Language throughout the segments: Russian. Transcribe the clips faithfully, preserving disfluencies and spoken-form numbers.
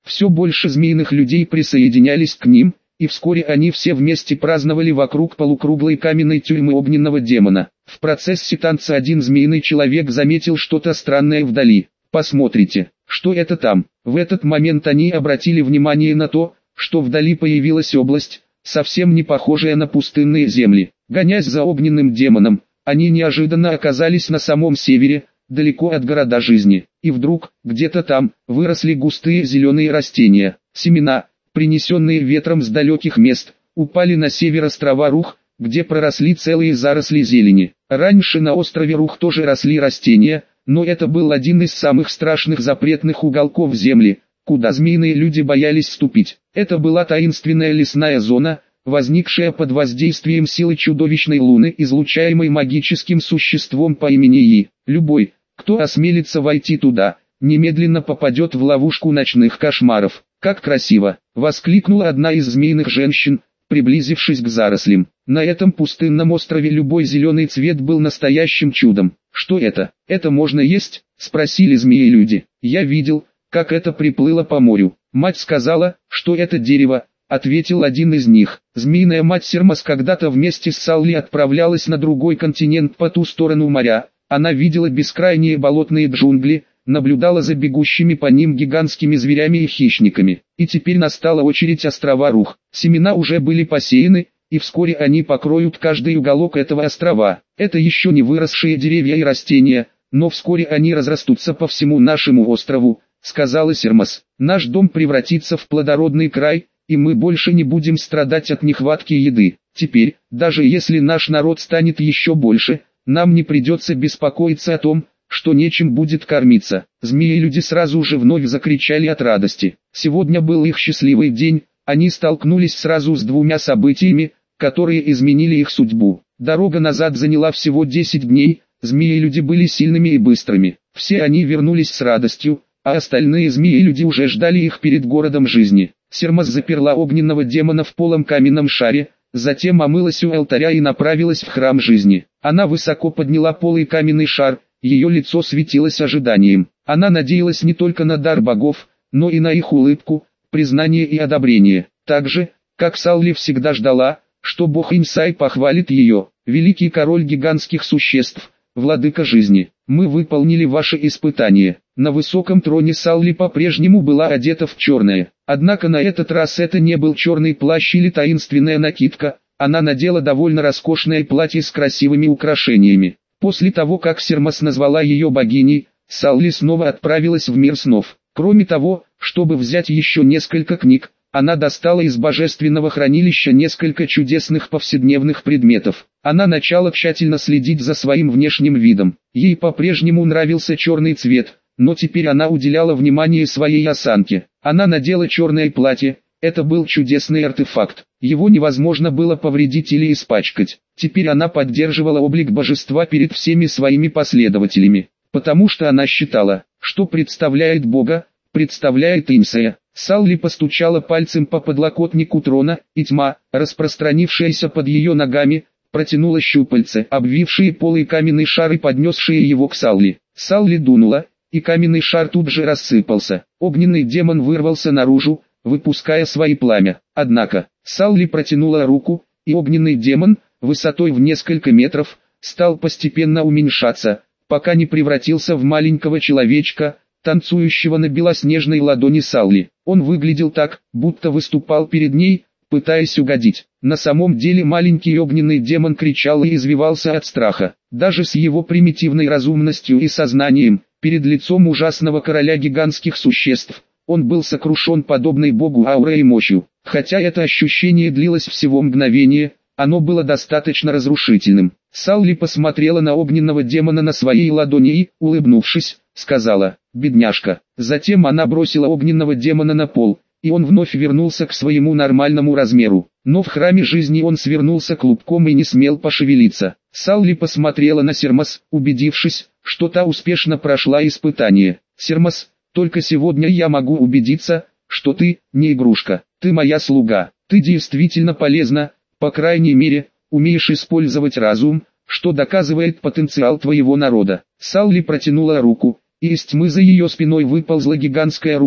Все больше змеиных людей присоединялись к ним, и вскоре они все вместе праздновали вокруг полукруглой каменной тюрьмы огненного демона. В процессе танца один змеиный человек заметил что-то странное вдали. «Посмотрите, что это там?» В этот момент они обратили внимание на то, что вдали появилась область, совсем не похожая на пустынные земли. Гонясь за огненным демоном, они неожиданно оказались на самом севере, далеко от города жизни. И вдруг, где-то там, выросли густые зеленые растения. Семена, принесенные ветром с далеких мест, упали на север острова Рух, где проросли целые заросли зелени. Раньше на острове Рух тоже росли растения, но это был один из самых страшных запретных уголков земли, куда змеиные люди боялись ступить. Это была таинственная лесная зона, возникшая под воздействием силы чудовищной луны, излучаемой магическим существом по имени Yi. Любой, кто осмелится войти туда, немедленно попадет в ловушку ночных кошмаров. «Как красиво!» — воскликнула одна из змеиных женщин, приблизившись к зарослям. На этом пустынном острове любой зеленый цвет был настоящим чудом. «Что это? Это можно есть?» — спросили змеи-люди. «Я видел, как это приплыло по морю. Мать сказала, что это дерево», — ответил один из них. Змеиная мать Сермас когда-то вместе с Салли отправлялась на другой континент по ту сторону моря. Она видела бескрайние болотные джунгли, наблюдала за бегущими по ним гигантскими зверями и хищниками. И теперь настала очередь острова Рух. Семена уже были посеяны, и вскоре они покроют каждый уголок этого острова. Это еще не выросшие деревья и растения, но вскоре они разрастутся по всему нашему острову, сказала Сермас. Наш дом превратится в плодородный край, и мы больше не будем страдать от нехватки еды. Теперь, даже если наш народ станет еще больше, нам не придется беспокоиться о том, что нечем будет кормиться. Змеи-люди сразу же вновь закричали от радости. Сегодня был их счастливый день, они столкнулись сразу с двумя событиями, которые изменили их судьбу. Дорога назад заняла всего десять дней, змеи-люди были сильными и быстрыми. Все они вернулись с радостью, а остальные змеи-люди уже ждали их перед городом жизни. Сермас заперла огненного демона в полом каменном шаре, затем омылась у алтаря и направилась в храм жизни. Она высоко подняла полый каменный шар, ее лицо светилось ожиданием. Она надеялась не только на дар богов, но и на их улыбку, признание и одобрение. Так же, как Салли всегда ждала, что бог Инсай похвалит ее. «Великий король гигантских существ, владыка жизни, мы выполнили ваше испытание». На высоком троне Салли по-прежнему была одета в черное. Однако на этот раз это не был черный плащ или таинственная накидка, она надела довольно роскошное платье с красивыми украшениями. После того, как Сермас назвала ее богиней, Салли снова отправилась в мир снов. Кроме того, чтобы взять еще несколько книг, она достала из божественного хранилища несколько чудесных повседневных предметов. Она начала тщательно следить за своим внешним видом. Ей по-прежнему нравился черный цвет, но теперь она уделяла внимание своей осанке. Она надела черное платье, это был чудесный артефакт. Его невозможно было повредить или испачкать. Теперь она поддерживала облик божества перед всеми своими последователями, потому что она считала, что представляет Бога, представляет Инсая. Салли постучала пальцем по подлокотнику трона, и тьма, распространившаяся под ее ногами, протянула щупальца, обвившие полый каменный шар и поднесшие его к Салли. Салли дунула, и каменный шар тут же рассыпался. Огненный демон вырвался наружу, выпуская свои пламя. Однако, Салли протянула руку, и огненный демон, высотой в несколько метров, стал постепенно уменьшаться, пока не превратился в маленького человечка, танцующего на белоснежной ладони Салли. Он выглядел так, будто выступал перед ней, пытаясь угодить. На самом деле маленький огненный демон кричал и извивался от страха. Даже с его примитивной разумностью и сознанием, перед лицом ужасного короля гигантских существ, он был сокрушен подобной богу аурой и мощью. Хотя это ощущение длилось всего мгновение, оно было достаточно разрушительным. Салли посмотрела на огненного демона на своей ладони и, улыбнувшись, сказала: «Бедняжка». Затем она бросила огненного демона на пол, и он вновь вернулся к своему нормальному размеру. Но в храме жизни он свернулся клубком и не смел пошевелиться. Салли посмотрела на Сермас, убедившись, что та успешно прошла испытание. «Сермас, только сегодня я могу убедиться, что ты не игрушка, ты моя слуга, ты действительно полезна, по крайней мере, умеешь использовать разум, что доказывает потенциал твоего народа». Салли протянула руку, и из тьмы за ее спиной выползла гигантская рука,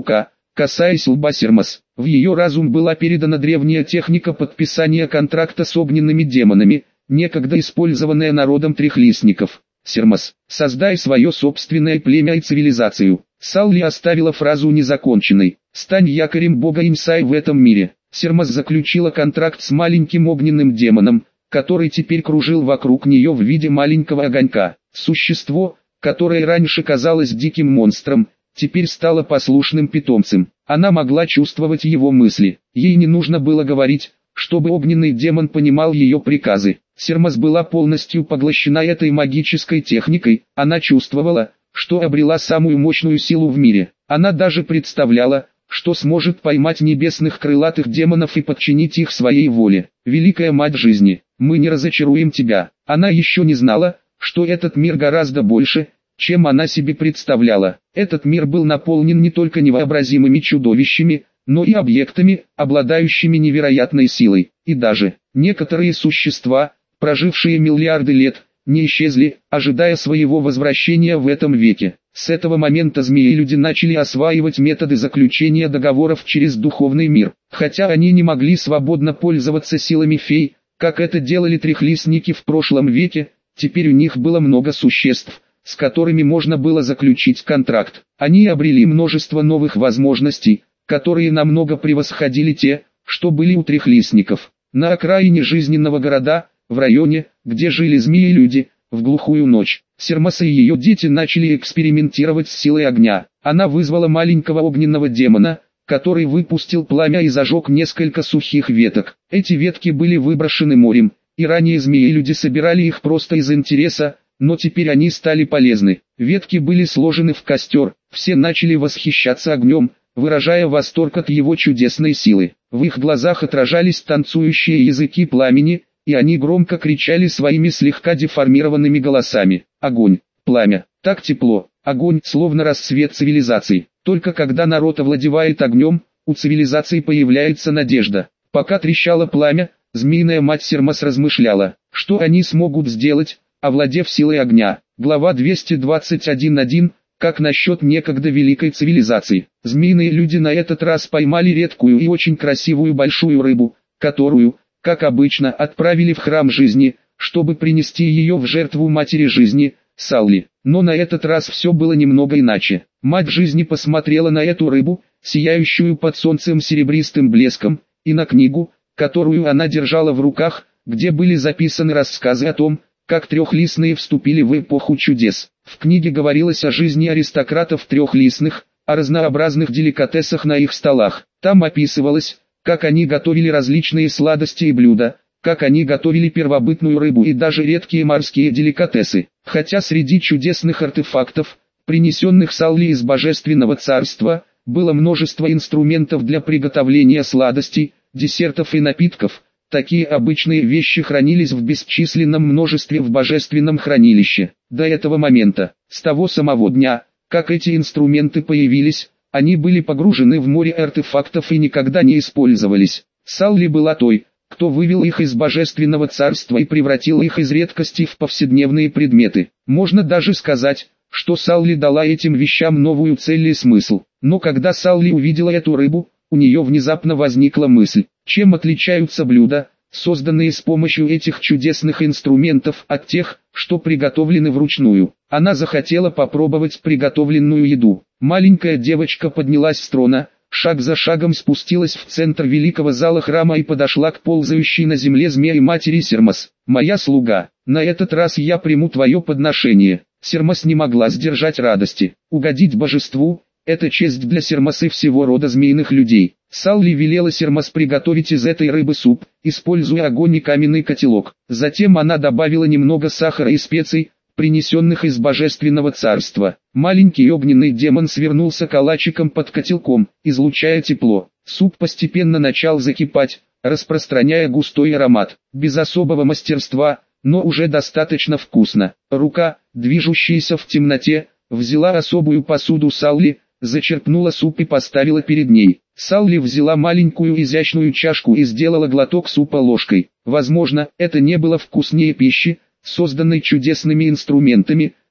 касаясь лба Сермас. В ее разум была передана древняя техника подписания контракта с огненными демонами, некогда использованная народом трехлистников. Сермас, создай свое собственное племя и цивилизацию. Салли оставила фразу незаконченной. Стань якорем бога Инсай в этом мире. Сермас заключила контракт с маленьким огненным демоном, который теперь кружил вокруг нее в виде маленького огонька. Существо, которое раньше казалось диким монстром, теперь стало послушным питомцем. Она могла чувствовать его мысли. Ей не нужно было говорить, чтобы огненный демон понимал ее приказы. Сермас была полностью поглощена этой магической техникой. Она чувствовала, что обрела самую мощную силу в мире. Она даже представляла, что сможет поймать небесных крылатых демонов и подчинить их своей воле. Великая Мать Жизни, мы не разочаруем тебя. Она еще не знала, что этот мир гораздо больше, чем она себе представляла. Этот мир был наполнен не только невообразимыми чудовищами, но и объектами, обладающими невероятной силой. И даже некоторые существа, прожившие миллиарды лет, не исчезли, ожидая своего возвращения в этом веке. С этого момента змеи-люди начали осваивать методы заключения договоров через духовный мир. Хотя они не могли свободно пользоваться силами фей, как это делали трехлистники в прошлом веке, теперь у них было много существ, с которыми можно было заключить контракт. Они обрели множество новых возможностей, которые намного превосходили те, что были у трехлистников. На окраине жизненного города, в районе, где жили змеи-люди, в глухую ночь, Сермас и ее дети начали экспериментировать с силой огня. Она вызвала маленького огненного демона, который выпустил пламя и зажег несколько сухих веток. Эти ветки были выброшены морем, и ранее змеи-люди собирали их просто из интереса, но теперь они стали полезны. Ветки были сложены в костер, все начали восхищаться огнем, выражая восторг от его чудесной силы. В их глазах отражались танцующие языки пламени, и они громко кричали своими слегка деформированными голосами. Огонь, пламя, так тепло, огонь, словно рассвет цивилизации. Только когда народ овладевает огнем, у цивилизации появляется надежда. Пока трещало пламя, змеиная мать Сермас размышляла, что они смогут сделать, овладев силой огня. Глава двести двадцать один точка один. Как насчет некогда великой цивилизации? Змеиные люди на этот раз поймали редкую и очень красивую большую рыбу, которую, как обычно, отправили в храм жизни, чтобы принести ее в жертву матери жизни, Салли. Но на этот раз все было немного иначе. Мать жизни посмотрела на эту рыбу, сияющую под солнцем серебристым блеском, и на книгу, которую она держала в руках, где были записаны рассказы о том, как трехлистные вступили в эпоху чудес. В книге говорилось о жизни аристократов трехлистных, о разнообразных деликатесах на их столах. Там описывалось, как они готовили различные сладости и блюда, как они готовили первобытную рыбу и даже редкие морские деликатесы. Хотя среди чудесных артефактов, принесенных Салли из Божественного Царства, было множество инструментов для приготовления сладостей, десертов и напитков, такие обычные вещи хранились в бесчисленном множестве в Божественном Хранилище. До этого момента, с того самого дня, как эти инструменты появились, они были погружены в море артефактов и никогда не использовались. Салли была той, кто вывел их из Божественного Царства и превратил их из редкости в повседневные предметы. Можно даже сказать, что Салли дала этим вещам новую цель и смысл. Но когда Салли увидела эту рыбу, у нее внезапно возникла мысль, чем отличаются блюда, созданные с помощью этих чудесных инструментов, от тех, что приготовлены вручную. Она захотела попробовать приготовленную еду. Маленькая девочка поднялась с трона, шаг за шагом спустилась в центр великого зала храма и подошла к ползающей на земле змеи матери Сермас. «Моя слуга, на этот раз я приму твое подношение». Сермас не могла сдержать радости. Угодить божеству – это честь для Сермас и всего рода змеиных людей. Салли велела Сермас приготовить из этой рыбы суп, используя огонь и каменный котелок. Затем она добавила немного сахара и специй, принесенных из Божественного Царства. Маленький огненный демон свернулся калачиком под котелком, излучая тепло. Суп постепенно начал закипать, распространяя густой аромат. Без особого мастерства, но уже достаточно вкусно. Рука, движущаяся в темноте, взяла особую посуду Салли, зачерпнула суп и поставила перед ней. Салли взяла маленькую изящную чашку и сделала глоток супа ложкой. Возможно, это не было вкуснее пищи, созданной чудесными инструментами,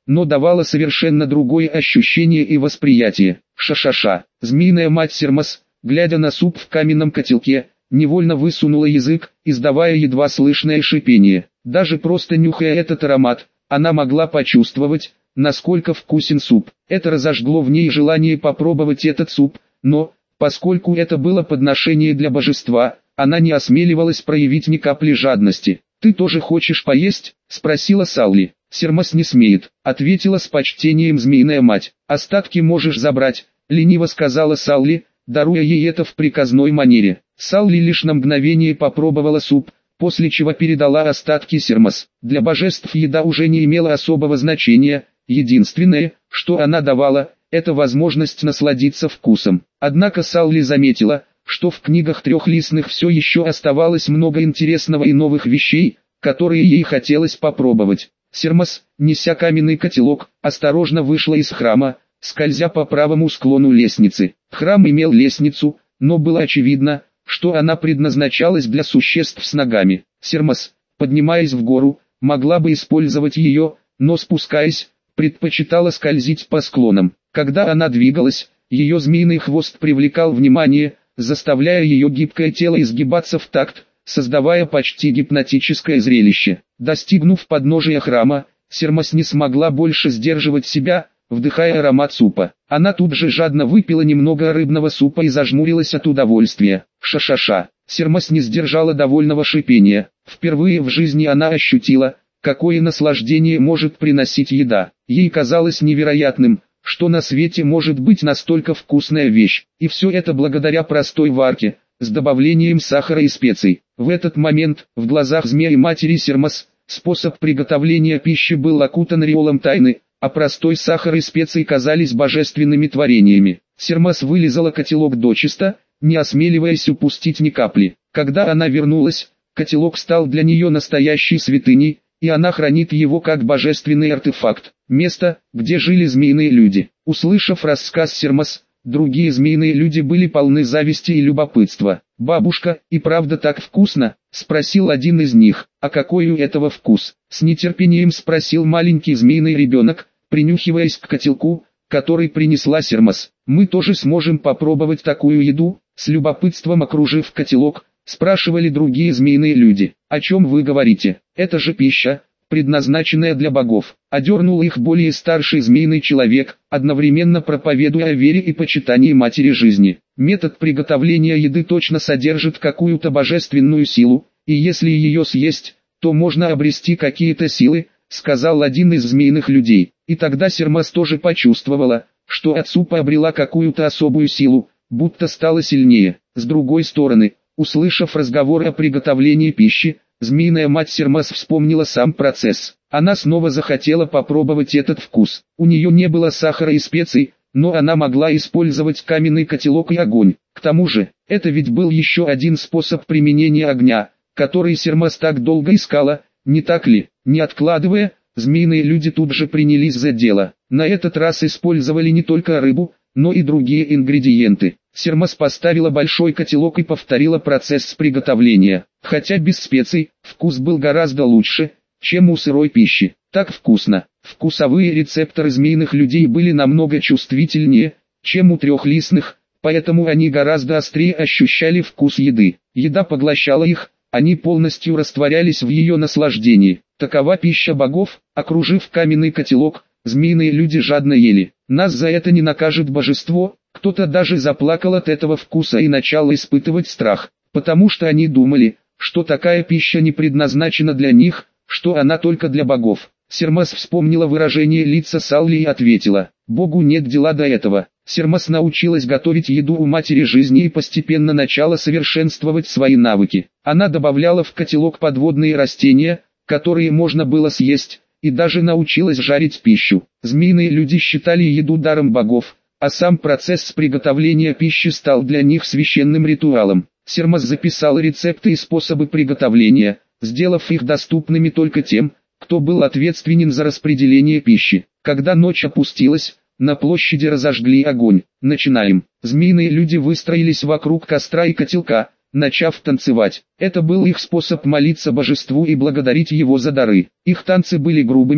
но давало совершенно другое ощущение и восприятие. Ша-ша-ша. Змеиная мать Сермас, глядя на суп в каменном котелке, невольно высунула язык, издавая едва слышное шипение. Даже просто нюхая этот аромат, она могла почувствовать, насколько вкусен суп. Это разожгло в ней желание попробовать этот суп, но, поскольку это было подношение для божества, она не осмеливалась проявить ни капли жадности. «Ты тоже хочешь поесть?» – спросила Салли. «Сермас не смеет», – ответила с почтением змеиная мать. «Остатки можешь забрать», – лениво сказала Салли, даруя ей это в приказной манере. Салли лишь на мгновение попробовала суп, после чего передала остатки Сермас. Для божеств еда уже не имела особого значения, единственное, что она давала, это возможность насладиться вкусом. Однако Салли заметила, что в книгах трехлистных все еще оставалось много интересного и новых вещей, которые ей хотелось попробовать. Сермас, неся каменный котелок, осторожно вышла из храма, скользя по правому склону лестницы. Храм имел лестницу, но было очевидно, что она предназначалась для существ с ногами. Сермас, поднимаясь в гору, могла бы использовать ее, но спускаясь, предпочитала скользить по склонам. Когда она двигалась, ее змеиный хвост привлекал внимание, заставляя ее гибкое тело изгибаться в такт, создавая почти гипнотическое зрелище. Достигнув подножия храма, Сермас не смогла больше сдерживать себя, вдыхая аромат супа. Она тут же жадно выпила немного рыбного супа и зажмурилась от удовольствия. Ша-ша-ша. Сермас не сдержала довольного шипения. Впервые в жизни она ощутила, какое наслаждение может приносить еда. Ей казалось невероятным, что на свете может быть настолько вкусная вещь, и все это благодаря простой варке, с добавлением сахара и специй. В этот момент, в глазах змеи матери Сермас, способ приготовления пищи был окутан ореолом тайны, а простой сахар и специи казались божественными творениями. Сермас вылизала котелок дочисто, не осмеливаясь упустить ни капли. Когда она вернулась, котелок стал для нее настоящей святыней, и она хранит его как божественный артефакт. Место, где жили змеиные люди. Услышав рассказ Сермас, другие змеиные люди были полны зависти и любопытства. «Бабушка, и правда так вкусно?» – спросил один из них. «А какой у этого вкус?» – с нетерпением спросил маленький змеиный ребенок, принюхиваясь к котелку, который принесла Сермас. «Мы тоже сможем попробовать такую еду?» – с любопытством окружив котелок, спрашивали другие змеиные люди. «О чем вы говорите? Это же пища, предназначенная для богов», — одернул их более старший змеиный человек, одновременно проповедуя о вере и почитании матери жизни. «Метод приготовления еды точно содержит какую-то божественную силу, и если ее съесть, то можно обрести какие-то силы», — сказал один из змеиных людей. И тогда Сермас тоже почувствовала, что от супа обрела какую-то особую силу, будто стала сильнее. С другой стороны, услышав разговор о приготовлении пищи, змеиная мать Сермас вспомнила сам процесс. Она снова захотела попробовать этот вкус. У нее не было сахара и специй, но она могла использовать каменный котелок и огонь. К тому же, это ведь был еще один способ применения огня, который Сермас так долго искала, не так ли? Не откладывая, змеиные люди тут же принялись за дело. На этот раз использовали не только рыбу, но и другие ингредиенты. Сермас поставила большой котелок и повторила процесс приготовления. Хотя без специй, вкус был гораздо лучше, чем у сырой пищи. Так вкусно. Вкусовые рецепторы змеиных людей были намного чувствительнее, чем у трехлистных, поэтому они гораздо острее ощущали вкус еды. Еда поглощала их, они полностью растворялись в ее наслаждении. Такова пища богов. Окружив каменный котелок, змеиные люди жадно ели. Нас за это не накажет божество. Кто-то даже заплакал от этого вкуса и начал испытывать страх, потому что они думали, что такая пища не предназначена для них, что она только для богов. Сермас вспомнила выражение лица Салли и ответила: «Богу нет дела до этого». Сермас научилась готовить еду у матери жизни и постепенно начала совершенствовать свои навыки. Она добавляла в котелок подводные растения, которые можно было съесть, и даже научилась жарить пищу. Змеиные люди считали еду даром богов, а сам процесс приготовления пищи стал для них священным ритуалом. Сермас записала рецепты и способы приготовления, сделав их доступными только тем, кто был ответственен за распределение пищи. Когда ночь опустилась, на площади разожгли огонь. «Начинаем». Змеиные люди выстроились вокруг костра и котелка, начав танцевать. Это был их способ молиться божеству и благодарить его за дары. Их танцы были грубыми,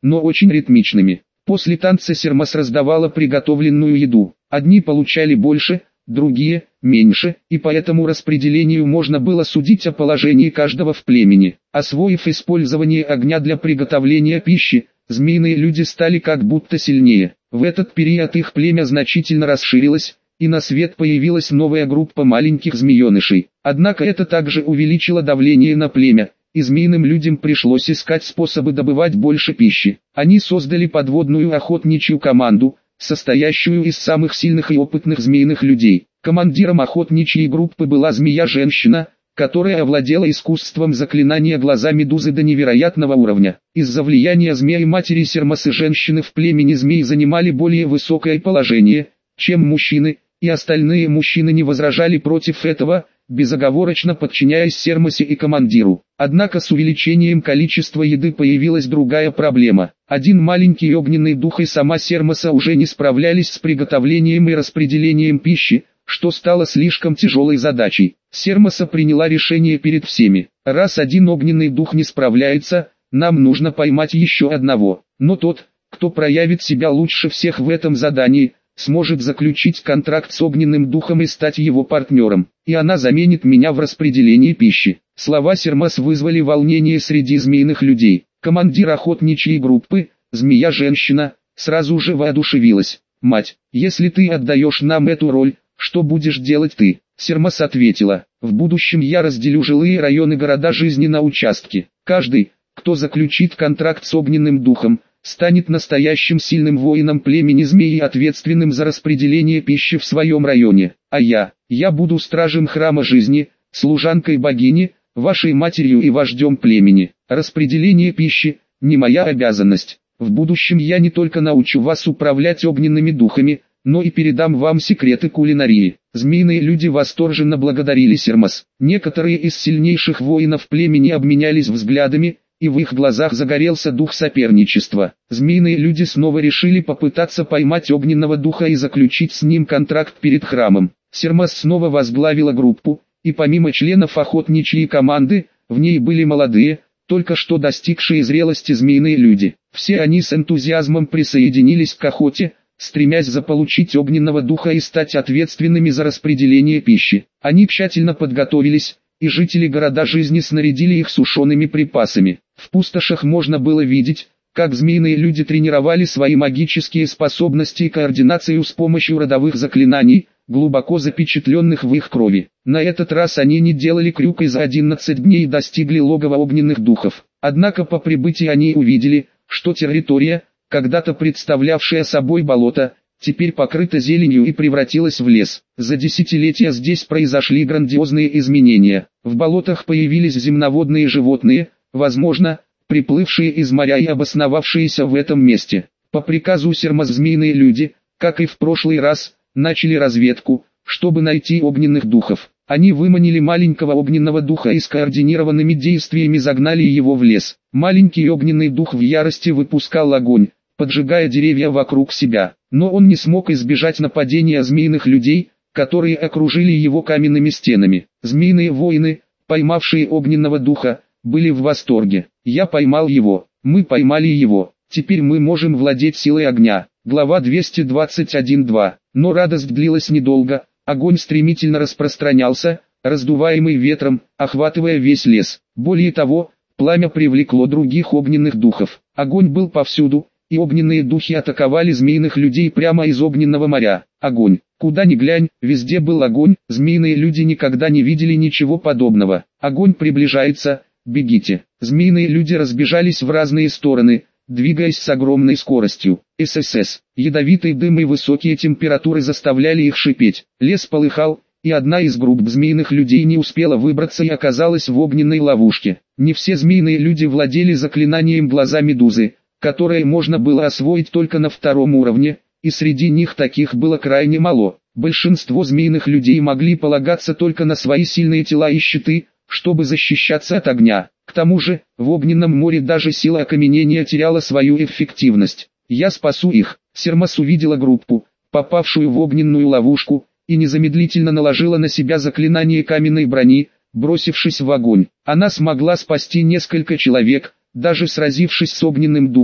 но очень ритмичными. После танца Сермас раздавала приготовленную еду. Одни получали больше, другие – меньше, и по этому распределению можно было судить о положении каждого в племени. Освоив использование огня для приготовления пищи, змеиные люди стали как будто сильнее. В этот период их племя значительно расширилось, и на свет появилась новая группа маленьких змеенышей. Однако это также увеличило давление на племя, и змеиным людям пришлось искать способы добывать больше пищи. Они создали подводную охотничью команду, состоящую из самых сильных и опытных змеиных людей. Командиром охотничьей группы была змея-женщина, которая овладела искусством заклинания глаза медузы до невероятного уровня. Из-за влияния змеи-матери Сермасы женщины в племени змей занимали более высокое положение, чем мужчины, и остальные мужчины не возражали против этого, безоговорочно подчиняясь Сермасе и командиру. Однако с увеличением количества еды появилась другая проблема. Один маленький огненный дух и сама Сермаса уже не справлялись с приготовлением и распределением пищи, что стало слишком тяжелой задачей. Сермаса приняла решение перед всеми. Раз один огненный дух не справляется, нам нужно поймать еще одного. Но тот, кто проявит себя лучше всех в этом задании, сможет заключить контракт с огненным духом и стать его партнером. И она заменит меня в распределении пищи. Слова Сермас вызвали волнение среди змеиных людей. Командир охотничьей группы, змея-женщина, сразу же воодушевилась. «Мать, если ты отдаешь нам эту роль, что будешь делать ты?» Сермас ответила: «В будущем я разделю жилые районы города жизни на участки. Каждый, кто заключит контракт с огненным духом, станет настоящим сильным воином племени змей и ответственным за распределение пищи в своем районе. А я, я буду стражем храма жизни, служанкой богини, вашей матерью и вождем племени. Распределение пищи – не моя обязанность. В будущем я не только научу вас управлять огненными духами, но и передам вам секреты кулинарии». Змеиные люди восторженно благодарили Сермас. Некоторые из сильнейших воинов племени обменялись взглядами, и в их глазах загорелся дух соперничества. Змеиные люди снова решили попытаться поймать огненного духа и заключить с ним контракт перед храмом. Сермас снова возглавила группу, и помимо членов охотничьей команды, в ней были молодые, только что достигшие зрелости змеиные люди. Все они с энтузиазмом присоединились к охоте, стремясь заполучить огненного духа и стать ответственными за распределение пищи. Они тщательно подготовились, и жители города жизни снарядили их сушеными припасами. В пустошах можно было видеть, как змеиные люди тренировали свои магические способности и координацию с помощью родовых заклинаний, глубоко запечатленных в их крови. На этот раз они не делали крюк и за одиннадцать дней достигли логова огненных духов. Однако по прибытии они увидели, что территория, когда-то представлявшая собой болото, теперь покрыта зеленью и превратилась в лес. За десятилетия здесь произошли грандиозные изменения. В болотах появились земноводные животные, возможно, приплывшие из моря и обосновавшиеся в этом месте. По приказу Сермас змеиные люди, как и в прошлый раз, начали разведку, чтобы найти огненных духов. Они выманили маленького огненного духа и скоординированными действиями загнали его в лес. Маленький огненный дух в ярости выпускал огонь, поджигая деревья вокруг себя. Но он не смог избежать нападения змеиных людей, которые окружили его каменными стенами. Змеиные воины, поймавшие огненного духа, были в восторге. «Я поймал его, мы поймали его, теперь мы можем владеть силой огня». Глава двести двадцать один два. Но радость длилась недолго, огонь стремительно распространялся, раздуваемый ветром, охватывая весь лес. Более того, пламя привлекло других огненных духов. Огонь был повсюду, и огненные духи атаковали змеиных людей прямо из огненного моря. Огонь. Куда ни глянь, везде был огонь, змеиные люди никогда не видели ничего подобного. Огонь приближается, бегите. Змеиные люди разбежались в разные стороны, двигаясь с огромной скоростью. ССС. Ядовитый дым и высокие температуры заставляли их шипеть. Лес полыхал, и одна из групп змеиных людей не успела выбраться и оказалась в огненной ловушке. Не все змеиные люди владели заклинанием глаза медузы, которое можно было освоить только на втором уровне, и среди них таких было крайне мало. Большинство змеиных людей могли полагаться только на свои сильные тела и щиты, чтобы защищаться от огня. К тому же, в огненном море даже сила окаменения теряла свою эффективность. «Я спасу их». Сермас увидела группу, попавшую в огненную ловушку, и незамедлительно наложила на себя заклинание каменной брони, бросившись в огонь. Она смогла спасти несколько человек, даже сразившись с огненным духом,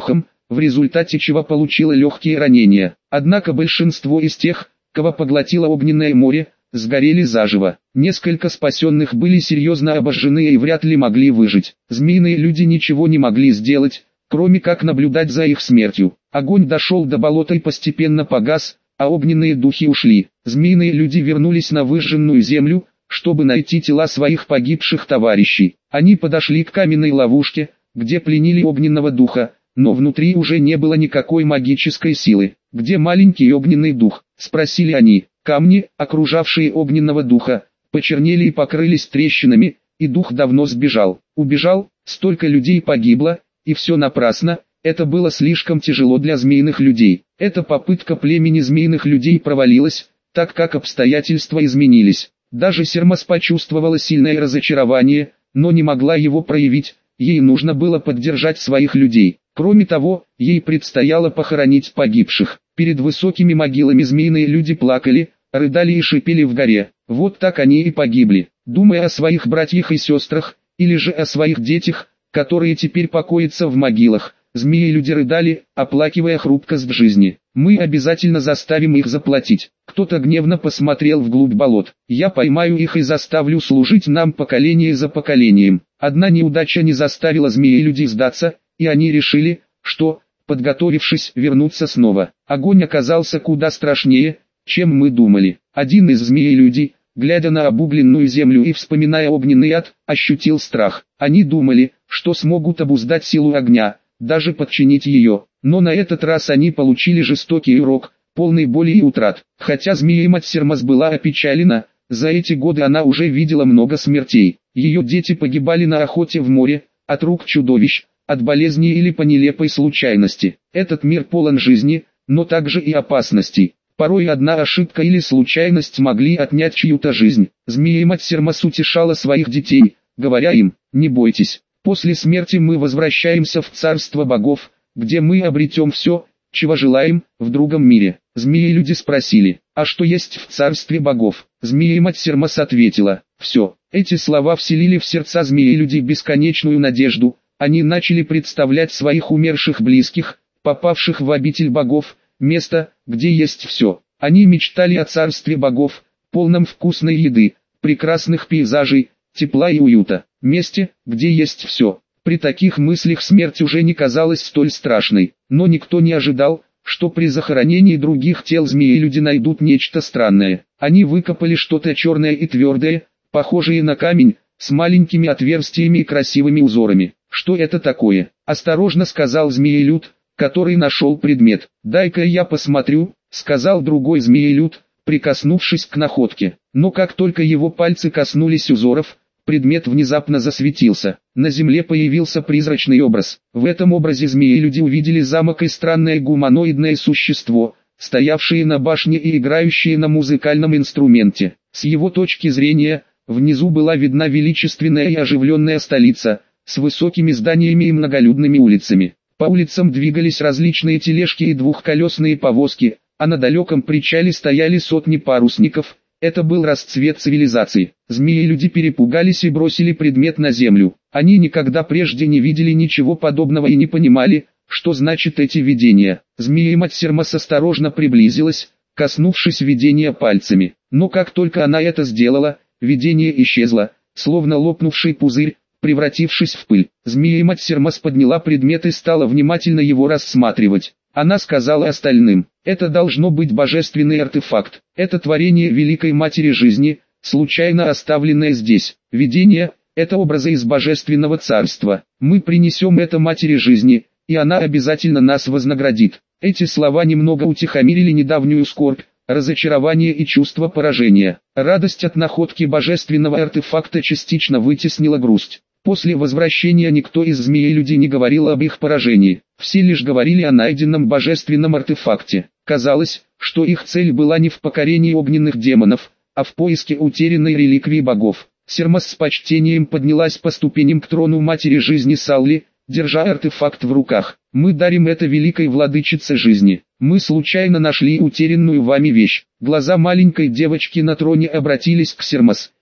в результате чего получила легкие ранения. Однако большинство из тех, кого поглотило огненное море, сгорели заживо. Несколько спасенных были серьезно обожжены и вряд ли могли выжить. Змеиные люди ничего не могли сделать, кроме как наблюдать за их смертью. Огонь дошел до болота и постепенно погас, а огненные духи ушли. Змеиные люди вернулись на выжженную землю, чтобы найти тела своих погибших товарищей. Они подошли к каменной ловушке, где пленили огненного духа, но внутри уже не было никакой магической силы. «Где маленький огненный дух?» – спросили они. Камни, окружавшие огненного духа, почернели и покрылись трещинами, и дух давно сбежал. Убежал, столько людей погибло, и все напрасно, это было слишком тяжело для змеиных людей. Эта попытка племени змеиных людей провалилась, так как обстоятельства изменились. Даже Сермас почувствовала сильное разочарование, но не могла его проявить, ей нужно было поддержать своих людей. Кроме того, ей предстояло похоронить погибших. Перед высокими могилами змеиные люди плакали, рыдали и шипели в горе. Вот так они и погибли, думая о своих братьях и сестрах, или же о своих детях, которые теперь покоятся в могилах. Змеи-люди рыдали, оплакивая хрупкость жизни. «Мы обязательно заставим их заплатить». Кто-то гневно посмотрел вглубь болот. «Я поймаю их и заставлю служить нам поколение за поколением». Одна неудача не заставила змеи-людей сдаться, и они решили, что, подготовившись, вернуться снова. Огонь оказался куда страшнее, чем мы думали. Один из змеи-людей, глядя на обугленную землю и вспоминая огненный ад, ощутил страх. Они думали, что смогут обуздать силу огня, даже подчинить ее. Но на этот раз они получили жестокий урок, полный боли и утрат. Хотя змея-мать Сермас была опечалена, за эти годы она уже видела много смертей. Ее дети погибали на охоте в море, от рук чудовищ, от болезни или по нелепой случайности. Этот мир полон жизни, но также и опасностей. Порой одна ошибка или случайность могли отнять чью-то жизнь. Змея-мать Сермас утешала своих детей, говоря им: «Не бойтесь, после смерти мы возвращаемся в царство богов, где мы обретем все, чего желаем, в другом мире». Змеи-люди спросили: «А что есть в царстве богов?» Змея-мать Сермас ответила: «Все». Эти слова вселили в сердца змеи-людей бесконечную надежду. Они начали представлять своих умерших близких, попавших в обитель богов, место, где есть все. Они мечтали о царстве богов, полном вкусной еды, прекрасных пейзажей, тепла и уюта, месте, где есть все. При таких мыслях смерть уже не казалась столь страшной, но никто не ожидал, что при захоронении других тел змеи-люди найдут нечто странное. Они выкопали что-то черное и твердое, похожее на камень, с маленькими отверстиями и красивыми узорами. «Что это такое?» – осторожно сказал змеелюд, который нашел предмет. «Дай-ка я посмотрю», – сказал другой змеелюд, прикоснувшись к находке. Но как только его пальцы коснулись узоров, предмет внезапно засветился. На земле появился призрачный образ. В этом образе змеи-люди увидели замок и странное гуманоидное существо, стоявшее на башне и играющее на музыкальном инструменте. С его точки зрения, внизу была видна величественная и оживленная столица, с высокими зданиями и многолюдными улицами. По улицам двигались различные тележки и двухколесные повозки, а на далеком причале стояли сотни парусников. Это был расцвет цивилизации. Змеи-люди перепугались и бросили предмет на землю. Они никогда прежде не видели ничего подобного и не понимали, что значит эти видения. Змея-мать Сермас осторожно приблизилась, коснувшись видения пальцами. Но как только она это сделала, видение исчезло, словно лопнувший пузырь, превратившись в пыль. Змея-мать Сермас подняла предмет и стала внимательно его рассматривать. Она сказала остальным: «Это должно быть божественный артефакт. Это творение Великой Матери Жизни, случайно оставленное здесь. Видение – это образы из Божественного Царства. Мы принесем это Матери Жизни, и она обязательно нас вознаградит». Эти слова немного утихомирили недавнюю скорбь, разочарование и чувство поражения. Радость от находки божественного артефакта частично вытеснила грусть. После возвращения никто из змеи-людей не говорил об их поражении. Все лишь говорили о найденном божественном артефакте. Казалось, что их цель была не в покорении огненных демонов, а в поиске утерянной реликвии богов. Сермас с почтением поднялась по ступеням к трону Матери Жизни Салли, держа артефакт в руках. «Мы дарим это великой владычице жизни. Мы случайно нашли утерянную вами вещь». Глаза маленькой девочки на троне обратились к Сермас,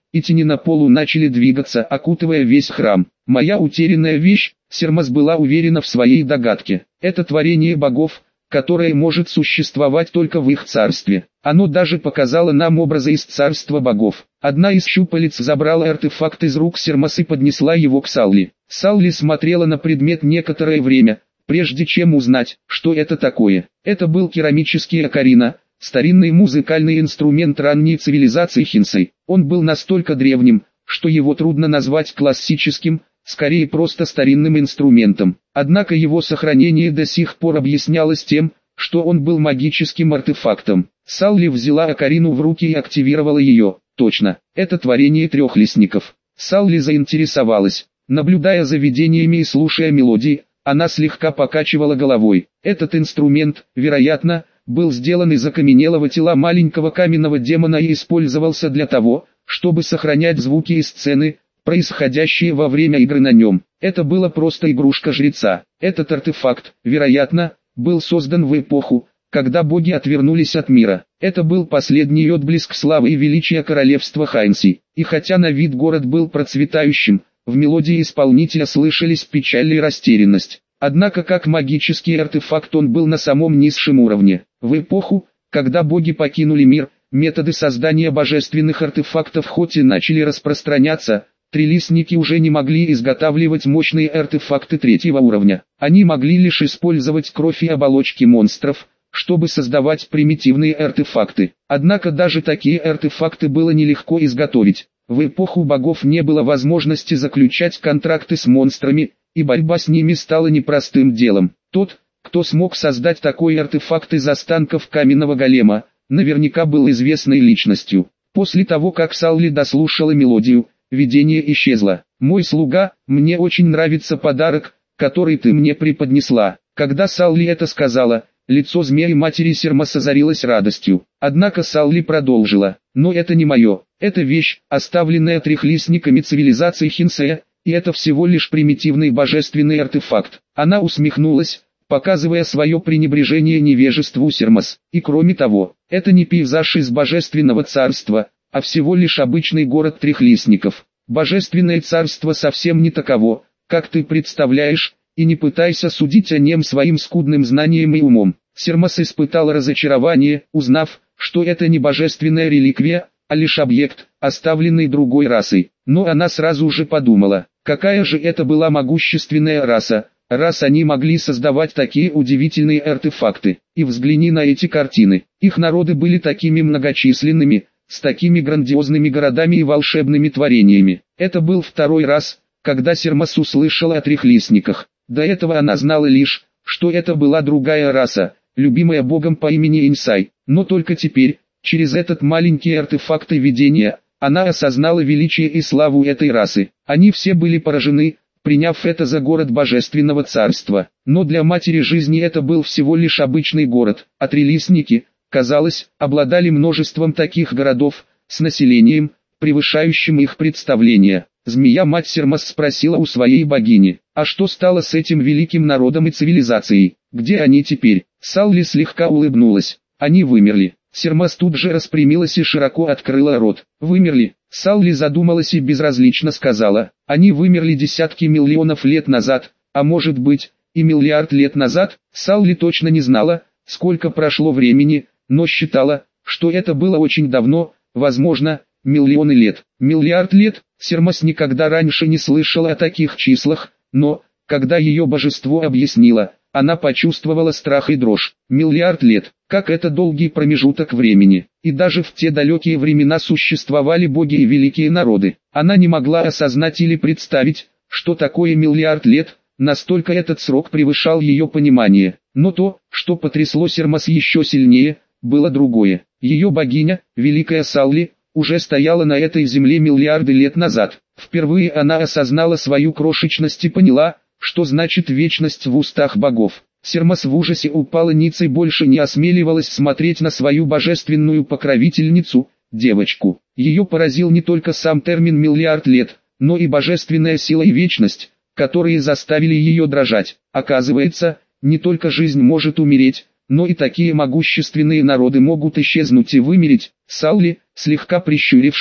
и тени на полу начали двигаться, окутывая весь храм. Моя утерянная вещь, Сермас была уверена в своей догадке. Это творение богов, которое может существовать только в их царстве. Оно даже показало нам образы из царства богов. Одна из щупалец забрала артефакт из рук Сермас и поднесла его к Салли. Салли смотрела на предмет некоторое время, прежде чем узнать, что это такое. Это был керамический окарина, старинный музыкальный инструмент ранней цивилизации Хинсей. Он был настолько древним, что его трудно назвать классическим, скорее просто старинным инструментом. Однако его сохранение до сих пор объяснялось тем, что он был магическим артефактом. Салли взяла окарину в руки и активировала ее. Точно, это творение трехлистников. Салли заинтересовалась. Наблюдая за видениями и слушая мелодии, она слегка покачивала головой. Этот инструмент, вероятно, был сделан из окаменелого тела маленького каменного демона и использовался для того, чтобы сохранять звуки и сцены, происходящие во время игры на нем. Это была просто игрушка жреца. Этот артефакт, вероятно, был создан в эпоху, когда боги отвернулись от мира. Это был последний отблеск славы и величия королевства Хайнси. И хотя на вид город был процветающим, в мелодии исполнителя слышались печаль и растерянность. Однако как магический артефакт он был на самом низшем уровне. В эпоху, когда боги покинули мир, методы создания божественных артефактов хоть и начали распространяться, трилистники уже не могли изготавливать мощные артефакты третьего уровня. Они могли лишь использовать кровь и оболочки монстров, чтобы создавать примитивные артефакты. Однако даже такие артефакты было нелегко изготовить. В эпоху богов не было возможности заключать контракты с монстрами, и борьба с ними стала непростым делом. Тот, кто смог создать такой артефакт из останков каменного голема, наверняка был известной личностью. После того, как Салли дослушала мелодию, видение исчезло. «Мой слуга, мне очень нравится подарок, который ты мне преподнесла». Когда Салли это сказала, лицо змеи-матери Сермас озарилось радостью. Однако Салли продолжила: «Но это не мое, это вещь, оставленная трехлистниками цивилизации Хинсея, и это всего лишь примитивный божественный артефакт». Она усмехнулась, показывая свое пренебрежение невежеству Сермас. «И кроме того, это не пейзаж из божественного царства, а всего лишь обычный город трехлистников. Божественное царство совсем не таково, как ты представляешь, и не пытайся судить о нем своим скудным знанием и умом». Сермас испытал разочарование, узнав, что это не божественная реликвия, а лишь объект, оставленный другой расой. Но она сразу же подумала, какая же это была могущественная раса, раз они могли создавать такие удивительные артефакты. И взгляни на эти картины, их народы были такими многочисленными, с такими грандиозными городами и волшебными творениями. Это был второй раз, когда Сермас услышала о трехлистниках. До этого она знала лишь, что это была другая раса, любимая богом по имени Инсай. Но только теперь, через этот маленький артефакт и видение, она осознала величие и славу этой расы. Они все были поражены, приняв это за город божественного царства. Но для матери жизни это был всего лишь обычный город, а трилистники, казалось, обладали множеством таких городов, с населением, превышающим их представления. Змея-мать Сермас спросила у своей богини: «А что стало с этим великим народом и цивилизацией? Где они теперь?» Салли слегка улыбнулась. «Они вымерли». Сермас тут же распрямилась и широко открыла рот. «Вымерли?» Салли задумалась и безразлично сказала: «Они вымерли десятки миллионов лет назад, а может быть, и миллиард лет назад». Салли точно не знала, сколько прошло времени, но считала, что это было очень давно, возможно, миллионы лет. Миллиард лет? Сермас никогда раньше не слышала о таких числах, но, когда ее божество объяснило, она почувствовала страх и дрожь. Миллиард лет, как это долгий промежуток времени. И даже в те далекие времена существовали боги и великие народы. Она не могла осознать или представить, что такое миллиард лет, настолько этот срок превышал ее понимание. Но то, что потрясло Сермас еще сильнее, было другое. Ее богиня, великая Салли, уже стояла на этой земле миллиарды лет назад. Впервые она осознала свою крошечность и поняла, что значит вечность в устах богов. Сермас в ужасе упала ниц и больше не осмеливалась смотреть на свою божественную покровительницу, девочку. Ее поразил не только сам термин «миллиард лет», но и божественная сила и вечность, которые заставили ее дрожать. Оказывается, не только жизнь может умереть, но и такие могущественные народы могут исчезнуть и вымереть. Салли, слегка прищурившись,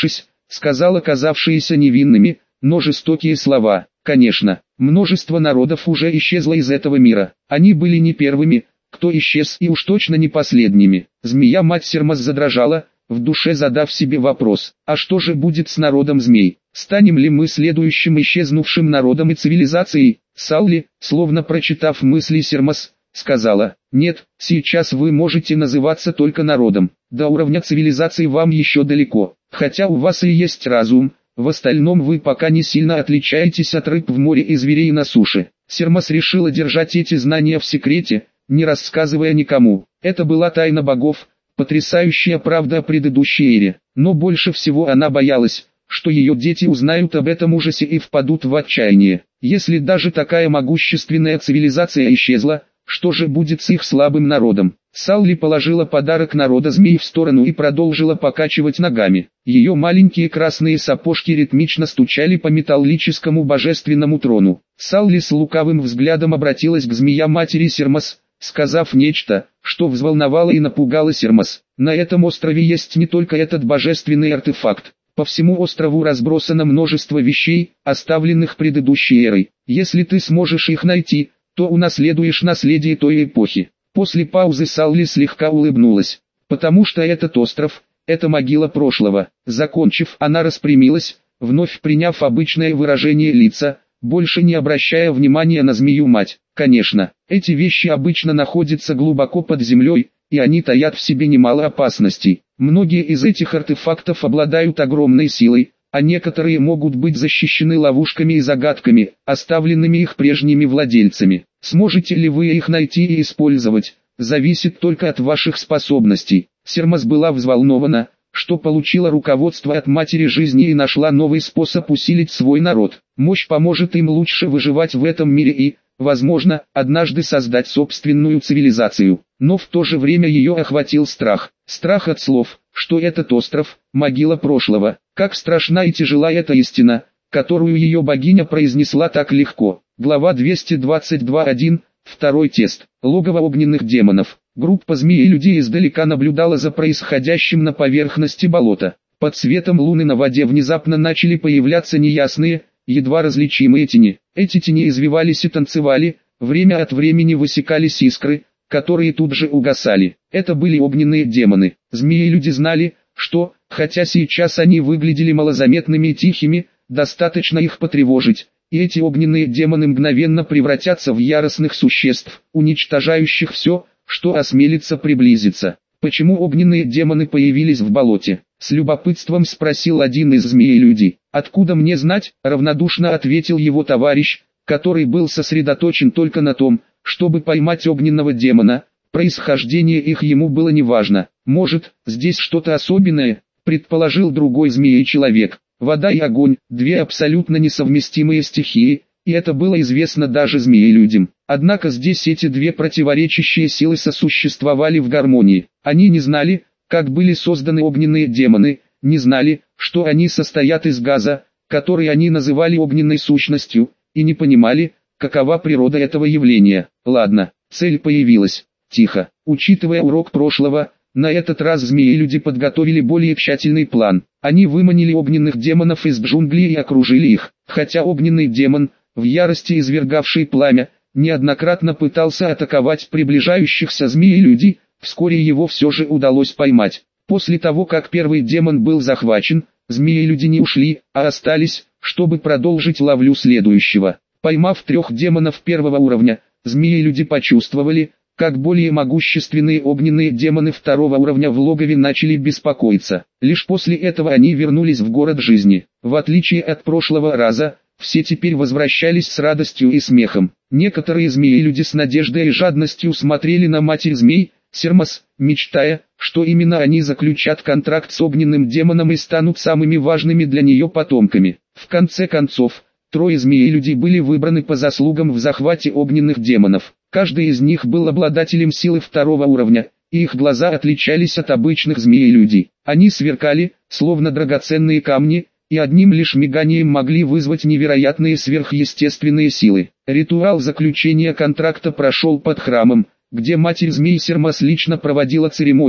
сказал оказавшиеся невинными, но жестокие слова. Конечно, множество народов уже исчезло из этого мира. Они были не первыми, кто исчез, и уж точно не последними. Змея-мать Сермас задрожала, в душе задав себе вопрос: а что же будет с народом змей? Станем ли мы следующим исчезнувшим народом и цивилизацией? Салли, словно прочитав мысли Сермас, сказала: нет, сейчас вы можете называться только народом. До уровня цивилизации вам еще далеко. Хотя у вас и есть разум, в остальном вы пока не сильно отличаетесь от рыб в море и зверей на суше. Сермас решила держать эти знания в секрете, не рассказывая никому. Это была тайна богов, потрясающая правда о предыдущей эре. Но больше всего она боялась, что ее дети узнают об этом ужасе и впадут в отчаяние. Если даже такая могущественная цивилизация исчезла, что же будет с их слабым народом? Салли положила подарок народа змей в сторону и продолжила покачивать ногами. Ее маленькие красные сапожки ритмично стучали по металлическому божественному трону. Салли с лукавым взглядом обратилась к змея-матери Сермас, сказав нечто, что взволновало и напугало Сермас. На этом острове есть не только этот божественный артефакт. По всему острову разбросано множество вещей, оставленных предыдущей эрой. Если ты сможешь их найти, то унаследуешь наследие той эпохи. После паузы Салли слегка улыбнулась. Потому что этот остров – это могила прошлого. Закончив, она распрямилась, вновь приняв обычное выражение лица, больше не обращая внимания на змею-мать. Конечно, эти вещи обычно находятся глубоко под землей, и они таят в себе немало опасностей. Многие из этих артефактов обладают огромной силой, а некоторые могут быть защищены ловушками и загадками, оставленными их прежними владельцами. Сможете ли вы их найти и использовать, зависит только от ваших способностей. Сермас была взволнована, что получила руководство от матери жизни и нашла новый способ усилить свой народ. Мощь поможет им лучше выживать в этом мире и, возможно, однажды создать собственную цивилизацию. Но в то же время ее охватил страх. Страх от слов, что этот остров – могила прошлого. Как страшна и тяжела эта истина, которую ее богиня произнесла так легко. Глава двести двадцать два точка один. Второй тест. Логово огненных демонов. Группа змей и людей издалека наблюдала за происходящим на поверхности болота. Под светом луны на воде внезапно начали появляться неясные, едва различимые тени. Эти тени извивались и танцевали, время от времени высекались искры, которые тут же угасали. Это были огненные демоны. Змеи и люди знали, что, хотя сейчас они выглядели малозаметными и тихими, достаточно их потревожить, и эти огненные демоны мгновенно превратятся в яростных существ, уничтожающих все, что осмелится приблизиться. Почему огненные демоны появились в болоте? С любопытством спросил один из змеи-людей. Откуда мне знать? Равнодушно ответил его товарищ, который был сосредоточен только на том, чтобы поймать огненного демона. Происхождение их ему было неважно. Может, здесь что-то особенное, предположил другой змеи-человек. Вода и огонь – две абсолютно несовместимые стихии, и это было известно даже змеи-людям. Однако здесь эти две противоречащие силы сосуществовали в гармонии. Они не знали, как были созданы огненные демоны, не знали, что они состоят из газа, который они называли огненной сущностью, и не понимали, какова природа этого явления. Ладно, цель появилась. Тихо. Учитывая урок прошлого, на этот раз змеи-люди подготовили более тщательный план. Они выманили огненных демонов из джунглей и окружили их. Хотя огненный демон, в ярости извергавший пламя, неоднократно пытался атаковать приближающихся змеи-людей, вскоре его все же удалось поймать. После того, как первый демон был захвачен, змеи-люди не ушли, а остались, чтобы продолжить ловлю следующего. Поймав трех демонов первого уровня, змеи-люди почувствовали, как более могущественные огненные демоны второго уровня в логове начали беспокоиться. Лишь после этого они вернулись в город жизни. В отличие от прошлого раза, все теперь возвращались с радостью и смехом. Некоторые змеи-люди с надеждой и жадностью смотрели на матерь змей, Сермас, мечтая, что именно они заключат контракт с огненным демоном и станут самыми важными для нее потомками. В конце концов, трое змеи-людей были выбраны по заслугам в захвате огненных демонов. Каждый из них был обладателем силы второго уровня, и их глаза отличались от обычных змеи-людей. Они сверкали, словно драгоценные камни, и одним лишь миганием могли вызвать невероятные сверхъестественные силы. Ритуал заключения контракта прошел под храмом, где матерь змей Сермас лично проводила церемонию,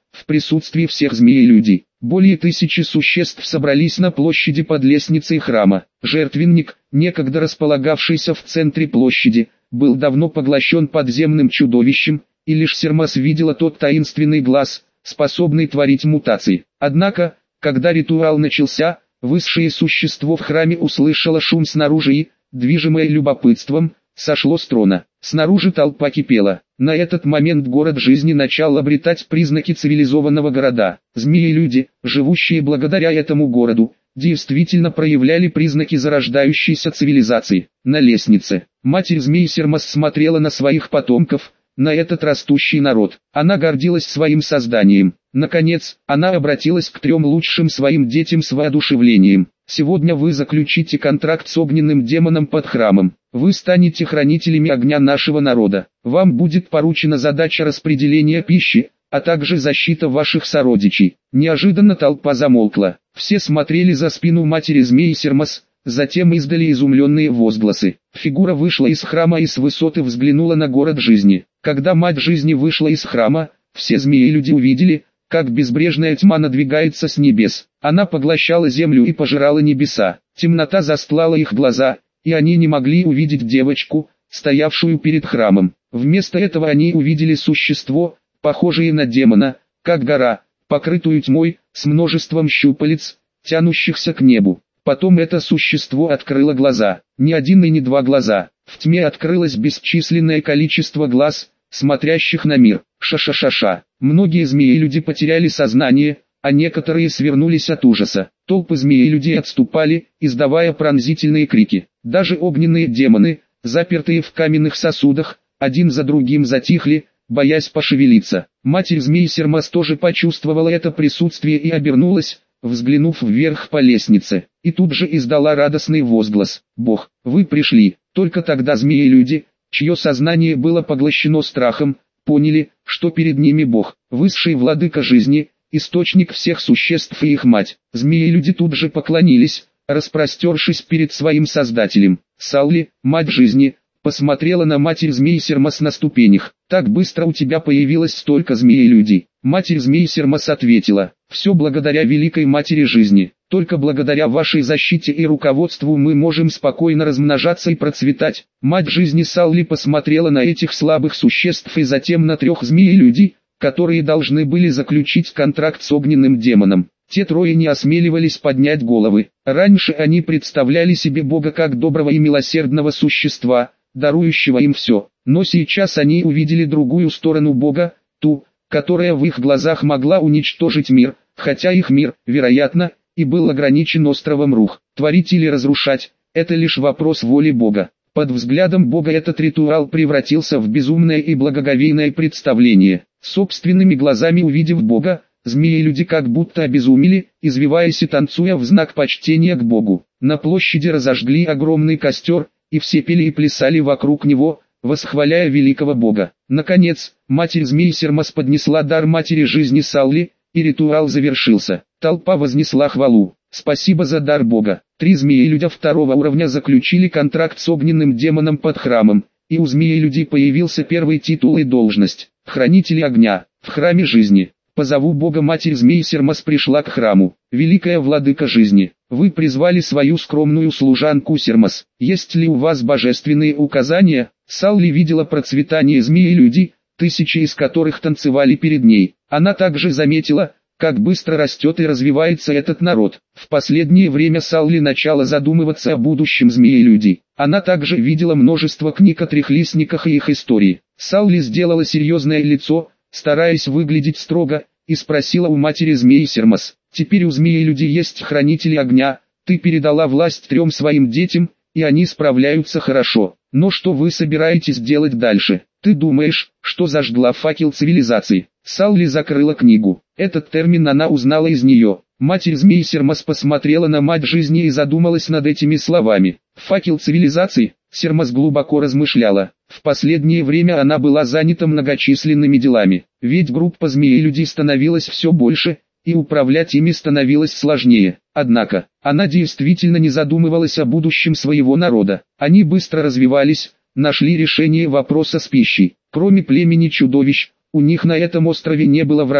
в присутствии всех змеи-людей. Более тысячи существ собрались на площади под лестницей храма. Жертвенник, некогда располагавшийся в центре площади, был давно поглощен подземным чудовищем, и лишь Сермас видела тот таинственный глаз, способный творить мутации. Однако, когда ритуал начался, высшее существо в храме услышало шум снаружи и, движимое любопытством, сошло с трона. Снаружи толпа кипела. На этот момент город жизни начал обретать признаки цивилизованного города. Змеи-люди, живущие благодаря этому городу, действительно проявляли признаки зарождающейся цивилизации. На лестнице, матерь змей Сермас смотрела на своих потомков, на этот растущий народ. Она гордилась своим созданием. Наконец, она обратилась к трем лучшим своим детям с воодушевлением. «Сегодня вы заключите контракт с огненным демоном под храмом. Вы станете хранителями огня нашего народа. Вам будет поручена задача распределения пищи, а также защита ваших сородичей». Неожиданно толпа замолкла. Все смотрели за спину матери змеи Сермас, затем издали изумленные возгласы. Фигура вышла из храма и с высоты взглянула на город жизни. Когда мать жизни вышла из храма, все змеи-люди увидели, как безбрежная тьма надвигается с небес. Она поглощала землю и пожирала небеса. Темнота застлала их глаза, и они не могли увидеть девочку, стоявшую перед храмом. Вместо этого они увидели существо, похожее на демона, как гора, покрытую тьмой, с множеством щупалец, тянущихся к небу. Потом это существо открыло глаза. Не один и не два глаза. В тьме открылось бесчисленное количество глаз, смотрящих на мир. Ша-ша-ша-ша. Многие змеи-люди потеряли сознание, а некоторые свернулись от ужаса. Толпы змеи-людей отступали, издавая пронзительные крики. Даже огненные демоны, запертые в каменных сосудах, один за другим затихли, боясь пошевелиться. Матерь змей Сермас тоже почувствовала это присутствие и обернулась, взглянув вверх по лестнице, и тут же издала радостный возглас. «Бог, вы пришли!» Только тогда змеи-люди, чье сознание было поглощено страхом, поняли, что перед ними Бог, высший владыка жизни, источник всех существ и их мать. Змеи-люди тут же поклонились, распростершись перед своим создателем. Салли, мать жизни, посмотрела на матерь змей Сермас на ступенях. «Так быстро у тебя появилось столько змеи-людей». Матерь змей Сермас ответила: «Все благодаря великой матери жизни. Только благодаря вашей защите и руководству мы можем спокойно размножаться и процветать». Мать жизни Салли посмотрела на этих слабых существ и затем на трех змеи-людей, которые должны были заключить контракт с огненным демоном. Те трое не осмеливались поднять головы. Раньше они представляли себе Бога как доброго и милосердного существа, дарующего им все. Но сейчас они увидели другую сторону Бога, ту, которая в их глазах могла уничтожить мир, хотя их мир, вероятно, и был ограничен островом Рух. Творить или разрушать – это лишь вопрос воли Бога. Под взглядом Бога этот ритуал превратился в безумное и благоговейное представление. Собственными глазами увидев Бога, змеи-люди как будто обезумели, извиваясь и танцуя в знак почтения к Богу. На площади разожгли огромный костер, и все пели и плясали вокруг него, восхваляя великого Бога. Наконец, матерь змей Сермас поднесла дар матери жизни Салли, и ритуал завершился. Толпа вознесла хвалу. «Спасибо за дар Бога». Три змеи-людя второго уровня заключили контракт с огненным демоном под храмом, и у змеи-людей появился первый титул и должность – хранители огня. В храме жизни. По зову Бога матерь змей Сермас пришла к храму. «Великая владыка жизни, вы призвали свою скромную служанку Сермас. Есть ли у вас божественные указания?» Салли видела процветание змеи-людей, тысячи из которых танцевали перед ней. Она также заметила, как быстро растет и развивается этот народ. В последнее время Салли начала задумываться о будущем змеи-людей. Она также видела множество книг о трехлистниках и их истории. Салли сделала серьезное лицо, стараясь выглядеть строго, и спросила у матери змеи Сермас: «Теперь у змеи-людей есть хранители огня, ты передала власть трем своим детям, и они справляются хорошо. Но что вы собираетесь делать дальше? Ты думаешь, что зажгла факел цивилизации?» Салли закрыла книгу. Этот термин она узнала из нее. Матерь змей Сермас посмотрела на мать жизни и задумалась над этими словами. «Факел цивилизации?» Сермас глубоко размышляла. В последнее время она была занята многочисленными делами. Ведь группа змеи-людей становилась все больше, и управлять ими становилось сложнее. Однако, она действительно не задумывалась о будущем своего народа. Они быстро развивались, нашли решение вопроса с пищей. Кроме племени чудовищ, у них на этом острове не было врагов.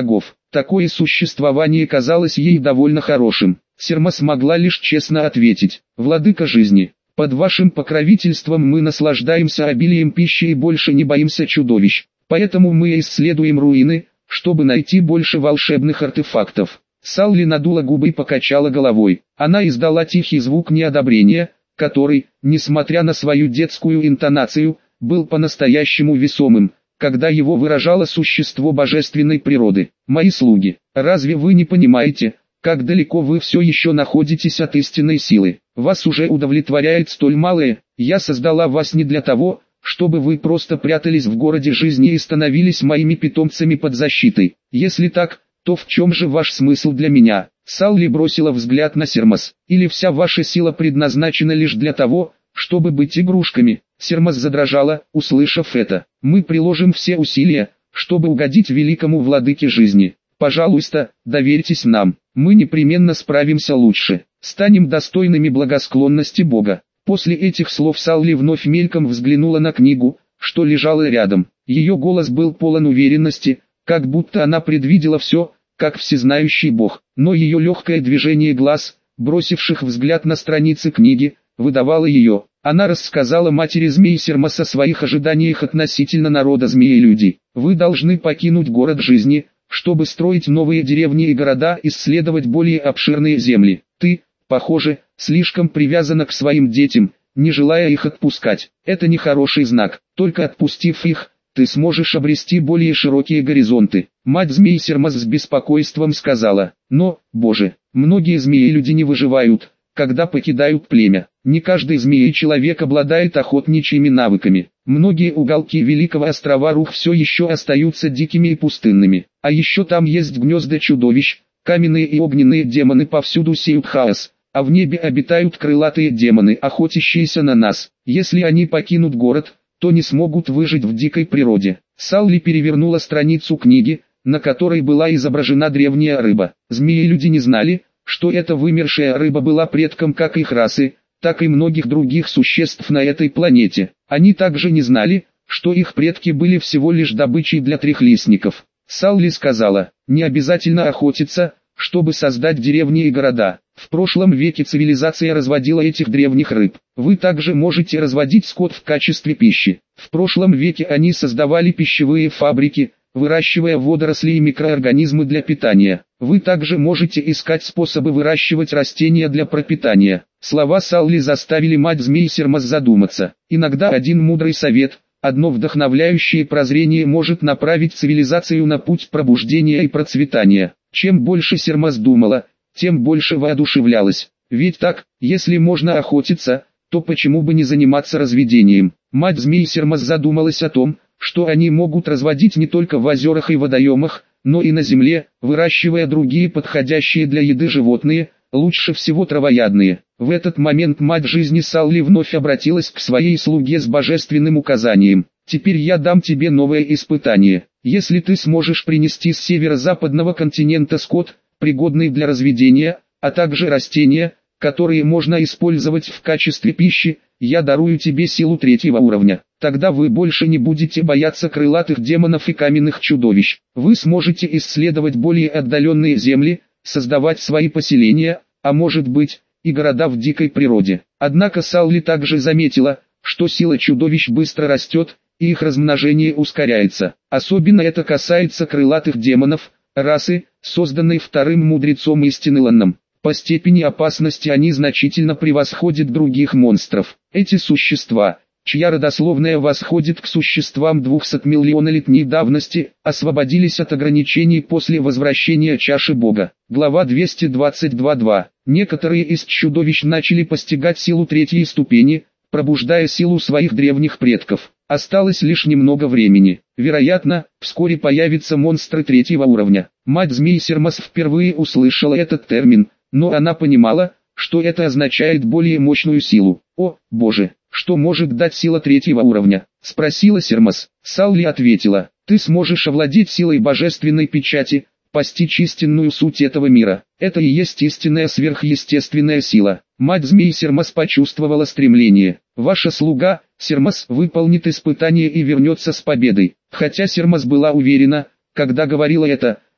Такое существование казалось ей довольно хорошим. Сермас могла лишь честно ответить: «Владыка жизни, под вашим покровительством мы наслаждаемся обилием пищи и больше не боимся чудовищ. Поэтому мы исследуем руины, чтобы найти больше волшебных артефактов». Салли надула губы и покачала головой. Она издала тихий звук неодобрения, который, несмотря на свою детскую интонацию, был по-настоящему весомым, когда его выражало существо божественной природы. «Мои слуги, разве вы не понимаете, как далеко вы все еще находитесь от истинной силы? Вас уже удовлетворяет столь малое. Я создала вас не для того, чтобы вы просто прятались в городе жизни и становились моими питомцами под защитой. Если так, то в чем же ваш смысл для меня?» Салли бросила взгляд на Сермас. «Или вся ваша сила предназначена лишь для того, чтобы быть игрушками?» Сермас задрожала, услышав это. «Мы приложим все усилия, чтобы угодить великому владыке жизни. Пожалуйста, доверьтесь нам, мы непременно справимся лучше, станем достойными благосклонности Бога». После этих слов Салли вновь мельком взглянула на книгу, что лежала рядом. Ее голос был полон уверенности, как будто она предвидела все, как всезнающий Бог. Но ее легкое движение глаз, бросивших взгляд на страницы книги, выдавало ее. Она рассказала матери змей Сермас о своих ожиданиях относительно народа змеи-людей. «Вы должны покинуть город жизни, чтобы строить новые деревни и города, исследовать более обширные земли. Ты, похоже, слишком привязана к своим детям, не желая их отпускать. Это не хороший знак. Только отпустив их, ты сможешь обрести более широкие горизонты». Мать змей Сермас с беспокойством сказала: «Но, Боже, многие змеи-люди не выживают, когда покидают племя. Не каждый змеи-человек обладает охотничьими навыками. Многие уголки Великого острова Рух все еще остаются дикими и пустынными. А еще там есть гнезда чудовищ, каменные и огненные демоны повсюду сеют хаос, а в небе обитают крылатые демоны, охотящиеся на нас. Если они покинут город, то не смогут выжить в дикой природе». Салли перевернула страницу книги, на которой была изображена древняя рыба. Змеи-люди не знали, что эта вымершая рыба была предком как их расы, так и многих других существ на этой планете. Они также не знали, что их предки были всего лишь добычей для трехлистников. Салли сказала: «Не обязательно охотиться, чтобы создать деревни и города. В прошлом веке цивилизация разводила этих древних рыб. Вы также можете разводить скот в качестве пищи. В прошлом веке они создавали пищевые фабрики, выращивая водоросли и микроорганизмы для питания. Вы также можете искать способы выращивать растения для пропитания». Слова Салли заставили мать змей Сермас задуматься. Иногда один мудрый совет, одно вдохновляющее прозрение может направить цивилизацию на путь пробуждения и процветания. Чем больше Сермас думала, тем больше воодушевлялась. Ведь так, если можно охотиться, то почему бы не заниматься разведением? Мать змей Сермас задумалась о том, что они могут разводить не только в озерах и водоемах, но и на земле, выращивая другие подходящие для еды животные, лучше всего травоядные. В этот момент мать жизни Салли вновь обратилась к своей слуге с божественным указанием: «Теперь я дам тебе новое испытание. Если ты сможешь принести с северо-западного континента скот, пригодный для разведения, а также растения, которые можно использовать в качестве пищи, я дарую тебе силу третьего уровня. Тогда вы больше не будете бояться крылатых демонов и каменных чудовищ. Вы сможете исследовать более отдаленные земли, создавать свои поселения, а может быть, и города в дикой природе». Однако Салли также заметила, что сила чудовищ быстро растет, и их размножение ускоряется. Особенно это касается крылатых демонов, расы, созданной вторым мудрецом истины Ланном. По степени опасности они значительно превосходят других монстров. Эти существа, чья родословная восходит к существам двухсотмиллионолетней давности, освободились от ограничений после возвращения чаши Бога. Глава двести двадцать два точка два. Некоторые из чудовищ начали постигать силу третьей ступени, пробуждая силу своих древних предков. Осталось лишь немного времени. Вероятно, вскоре появятся монстры третьего уровня. Мать змей Сермас впервые услышала этот термин, но она понимала, что это означает более мощную силу. «О, Боже, что может дать сила третьего уровня?» — спросила Сермас. Салли ответила: «Ты сможешь овладеть силой божественной печати, постичь истинную суть этого мира. Это и есть истинная сверхъестественная сила». Мать змей Сермас почувствовала стремление. «Ваша слуга, Сермас, выполнит испытание и вернется с победой». Хотя Сермас была уверена, когда говорила это,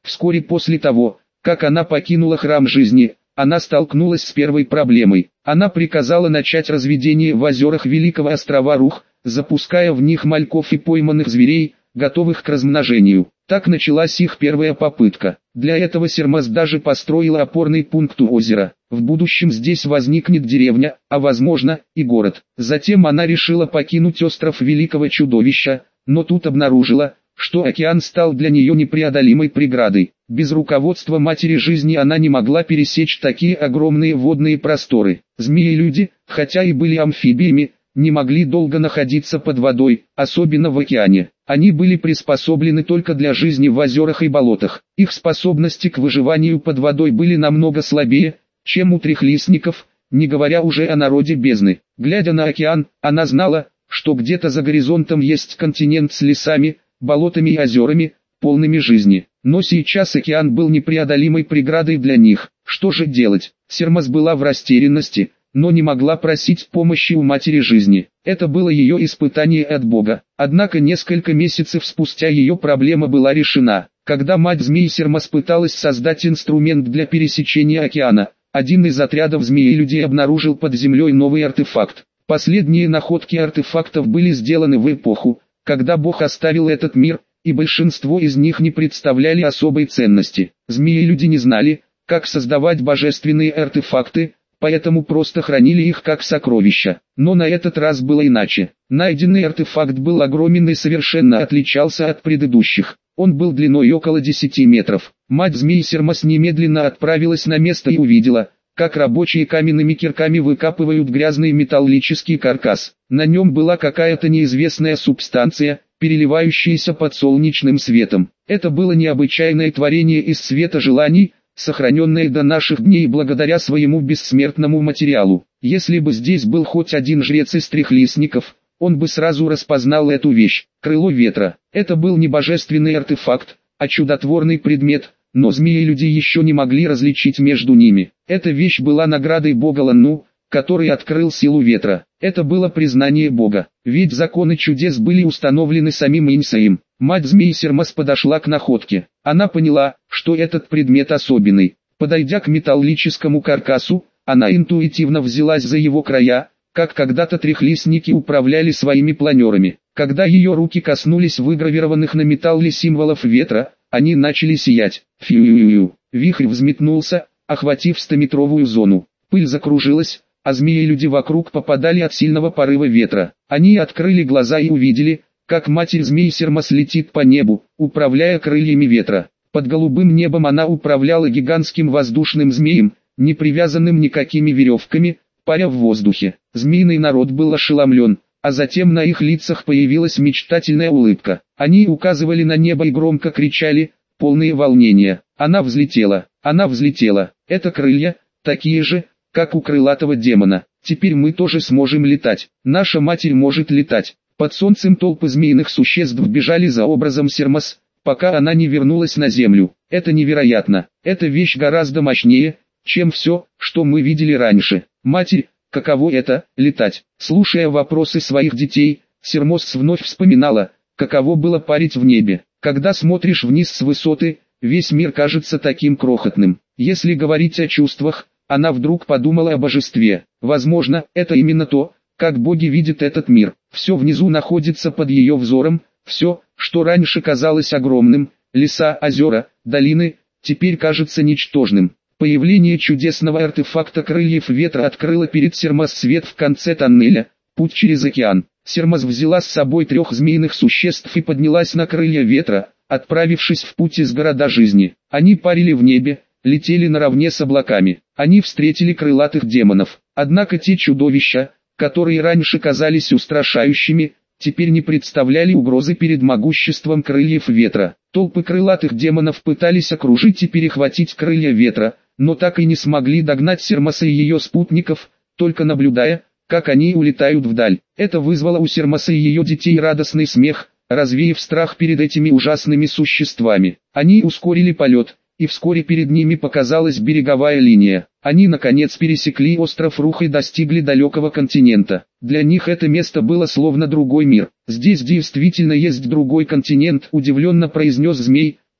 Вскоре после того, как она покинула храм жизни, она столкнулась с первой проблемой. Она приказала начать разведение в озерах Великого острова Рух, запуская в них мальков и пойманных зверей, готовых к размножению. Так началась их первая попытка. Для этого Сермас даже построила опорный пункт у озера. В будущем здесь возникнет деревня, а возможно, и город. Затем она решила покинуть остров Великого Чудовища, но тут обнаружила, что океан стал для нее непреодолимой преградой. Без руководства матери жизни она не могла пересечь такие огромные водные просторы. Змеи-люди, хотя и были амфибиями, не могли долго находиться под водой, особенно в океане. Они были приспособлены только для жизни в озерах и болотах. Их способности к выживанию под водой были намного слабее, чем у трехлистников, не говоря уже о народе бездны. Глядя на океан, она знала, что где-то за горизонтом есть континент с лесами, болотами и озерами, полными жизни. Но сейчас океан был непреодолимой преградой для них. Что же делать? Сермас была в растерянности, но не могла просить помощи у матери жизни. Это было ее испытание от Бога. Однако несколько месяцев спустя ее проблема была решена. Когда мать змей Сермас пыталась создать инструмент для пересечения океана, один из отрядов змеи-людей обнаружил под землей новый артефакт. Последние находки артефактов были сделаны в эпоху, когда Бог оставил этот мир, и большинство из них не представляли особой ценности. Змеи-люди не знали, как создавать божественные артефакты, поэтому просто хранили их как сокровища. Но на этот раз было иначе. Найденный артефакт был огромен и совершенно отличался от предыдущих. Он был длиной около десяти метров. Мать змей Сермас немедленно отправилась на место и увидела, как рабочие каменными кирками выкапывают грязный металлический каркас. На нем была какая-то неизвестная субстанция, переливающаяся под солнечным светом. Это было необычайное творение из света желаний, сохраненное до наших дней благодаря своему бессмертному материалу. Если бы здесь был хоть один жрец из трехлистников, он бы сразу распознал эту вещь. Крыло ветра. Это был не божественный артефакт, а чудотворный предмет, но змеи-люди еще не могли различить между ними. Эта вещь была наградой бога Ланну, который открыл силу ветра. Это было признание Бога, ведь законы чудес были установлены самим Инсаем. Мать змей Сермас подошла к находке. Она поняла, что этот предмет особенный. Подойдя к металлическому каркасу, она интуитивно взялась за его края, как когда-то трехлистники управляли своими планерами. Когда ее руки коснулись выгравированных на металле символов ветра, они начали сиять. Фью-ю-ю. Вихрь взметнулся, охватив стометровую зону. Пыль закружилась, а змеи-люди вокруг попадали от сильного порыва ветра. Они открыли глаза и увидели, как матерь змей Сермас летит по небу, управляя крыльями ветра. Под голубым небом она управляла гигантским воздушным змеем, не привязанным никакими веревками, паря в воздухе. Змеиный народ был ошеломлен, а затем на их лицах появилась мечтательная улыбка. Они указывали на небо и громко кричали, полные волнения. Она взлетела, она взлетела. Это крылья, такие же, как у крылатого демона. Теперь мы тоже сможем летать. Наша матерь может летать. Под солнцем толпы змеиных существ бежали за образом Сермас, пока она не вернулась на землю. Это невероятно. Эта вещь гораздо мощнее, чем все, что мы видели раньше. Матерь, каково это, летать? Слушая вопросы своих детей, Сермас вновь вспоминала, каково было парить в небе. Когда смотришь вниз с высоты, весь мир кажется таким крохотным. Если говорить о чувствах, она вдруг подумала о божестве. Возможно, это именно то, как боги видят этот мир. Все внизу находится под ее взором, все, что раньше казалось огромным, леса, озера, долины, теперь кажется ничтожным. Появление чудесного артефакта крыльев ветра открыло перед Сермас свет в конце тоннеля, путь через океан. Сермас взяла с собой трех змеиных существ и поднялась на крылья ветра, отправившись в путь из города жизни. Они парили в небе, летели наравне с облаками. Они встретили крылатых демонов. Однако те чудовища, которые раньше казались устрашающими, теперь не представляли угрозы перед могуществом крыльев ветра. Толпы крылатых демонов пытались окружить и перехватить крылья ветра, но так и не смогли догнать Сермаса и ее спутников, только наблюдая, как они улетают вдаль. Это вызвало у Сермаса и ее детей радостный смех, развеяв страх перед этими ужасными существами. Они ускорили полет, и вскоре перед ними показалась береговая линия. Они наконец пересекли остров Рух и достигли далекого континента. Для них это место было словно другой мир. «Здесь действительно есть другой континент», — удивленно произнес змей,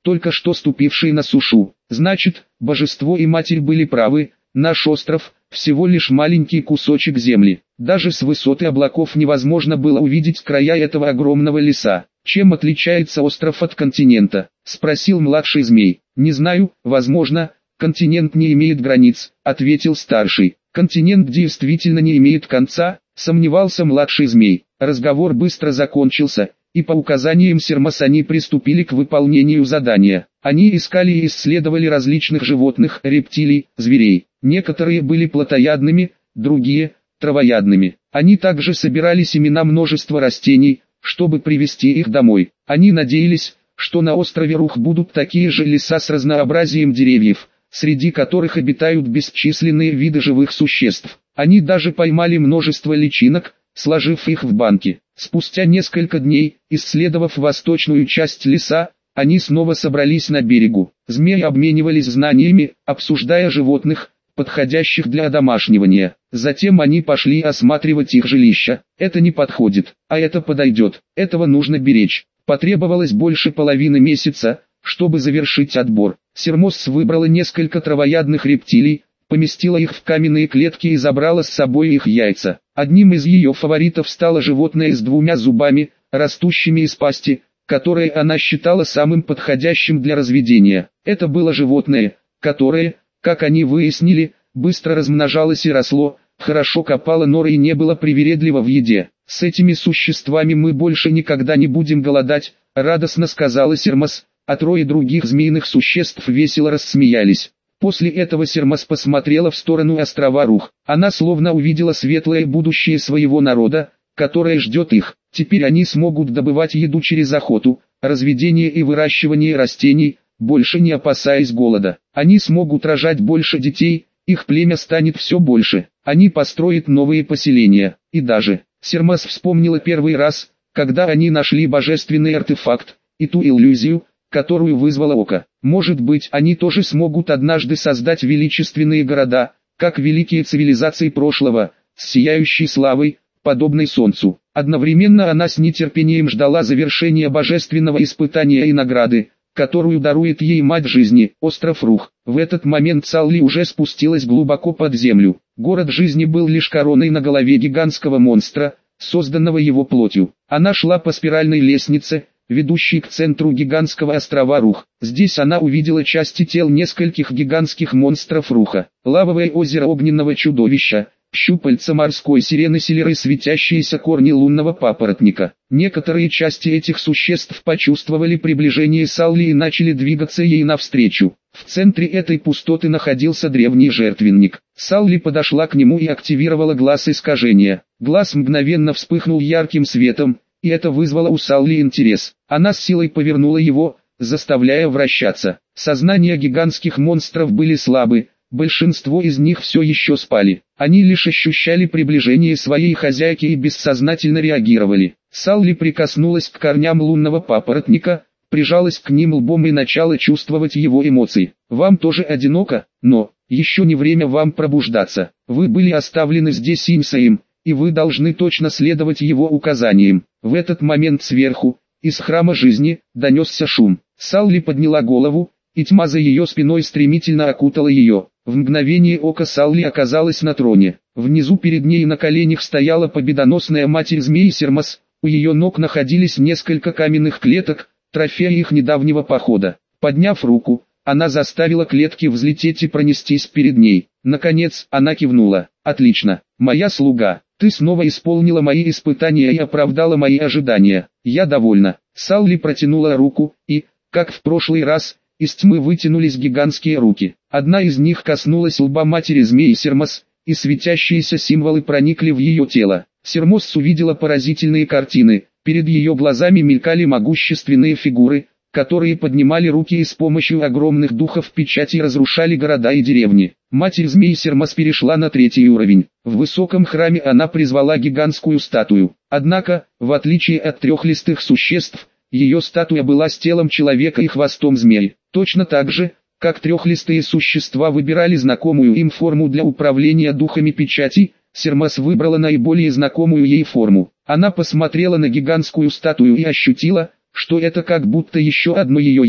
только что ступившие на сушу. Значит, божество и матерь были правы, наш остров – всего лишь маленький кусочек земли. Даже с высоты облаков невозможно было увидеть края этого огромного леса. «Чем отличается остров от континента?» – спросил младший змей. «Не знаю, возможно, континент не имеет границ», – ответил старший. «Континент действительно не имеет конца», – сомневался младший змей. Разговор быстро закончился, и по указаниям Сермас они приступили к выполнению задания. Они искали и исследовали различных животных, рептилий, зверей. Некоторые были плотоядными, другие – травоядными. Они также собирали семена множества растений, чтобы привезти их домой. Они надеялись, что на острове Рух будут такие же леса с разнообразием деревьев, среди которых обитают бесчисленные виды живых существ. Они даже поймали множество личинок, сложив их в банки. Спустя несколько дней, исследовав восточную часть леса, они снова собрались на берегу. Змеи обменивались знаниями, обсуждая животных, подходящих для одомашнивания. Затем они пошли осматривать их жилища. Это не подходит, а это подойдет. Этого нужно беречь. Потребовалось больше половины месяца, чтобы завершить отбор. Сермос выбрала несколько травоядных рептилий, поместила их в каменные клетки и забрала с собой их яйца. Одним из ее фаворитов стало животное с двумя зубами, растущими из пасти, которое она считала самым подходящим для разведения. Это было животное, которое, как они выяснили, быстро размножалось и росло, хорошо копало норы и не было привередливо в еде. «С этими существами мы больше никогда не будем голодать», — радостно сказала Сермас, а трое других змеиных существ весело рассмеялись. После этого Сермас посмотрела в сторону острова Рух. Она словно увидела светлое будущее своего народа, которое ждет их. Теперь они смогут добывать еду через охоту, разведение и выращивание растений, больше не опасаясь голода. Они смогут рожать больше детей, их племя станет все больше. Они построят новые поселения. И даже, Сермас вспомнила первый раз, когда они нашли божественный артефакт, и ту иллюзию, которую вызвало око. Может быть, они тоже смогут однажды создать величественные города, как великие цивилизации прошлого, с сияющей славой, подобной солнцу. Одновременно она с нетерпением ждала завершения божественного испытания и награды, которую дарует ей мать жизни, остров Рух. В этот момент Салли уже спустилась глубоко под землю. Город жизни был лишь короной на голове гигантского монстра, созданного его плотью. Она шла по спиральной лестнице, ведущей к центру гигантского острова Рух. Здесь она увидела части тел нескольких гигантских монстров Руха. Лавовое озеро огненного чудовища, щупальца морской сирены селеры, светящиеся корни лунного папоротника. Некоторые части этих существ почувствовали приближение Салли и начали двигаться ей навстречу. В центре этой пустоты находился древний жертвенник. Салли подошла к нему и активировала глаз искажения. Глаз мгновенно вспыхнул ярким светом, и это вызвало у Салли интерес. Она с силой повернула его, заставляя вращаться. Сознания гигантских монстров были слабы, большинство из них все еще спали. Они лишь ощущали приближение своей хозяйки и бессознательно реагировали. Салли прикоснулась к корням лунного папоротника, прижалась к ним лбом и начала чувствовать его эмоции. «Вам тоже одиноко, но еще не время вам пробуждаться. Вы были оставлены здесь Имсаем, и вы должны точно следовать его указаниям». В этот момент сверху, из храма жизни, донесся шум. Салли подняла голову, и тьма за ее спиной стремительно окутала ее. В мгновение ока Салли оказалась на троне. Внизу перед ней на коленях стояла победоносная матерь змеи Сермас, у ее ног находились несколько каменных клеток, трофеи их недавнего похода. Подняв руку, она заставила клетки взлететь и пронестись перед ней. Наконец, она кивнула. «Отлично, моя слуга, ты снова исполнила мои испытания и оправдала мои ожидания. Я довольна». Салли протянула руку, и, как в прошлый раз, из тьмы вытянулись гигантские руки. Одна из них коснулась лба матери змеи Сермас, и светящиеся символы проникли в ее тело. Сермос увидела поразительные картины. Перед ее глазами мелькали могущественные фигуры, которые поднимали руки и с помощью огромных духов печати разрушали города и деревни. Матерь змеи Сермас перешла на третий уровень. В высоком храме она призвала гигантскую статую. Однако, в отличие от трехлистых существ, ее статуя была с телом человека и хвостом змеи. Точно так же, как трехлистые существа выбирали знакомую им форму для управления духами печати, Сермас выбрала наиболее знакомую ей форму. Она посмотрела на гигантскую статую и ощутила, что это как будто еще одно ее «я».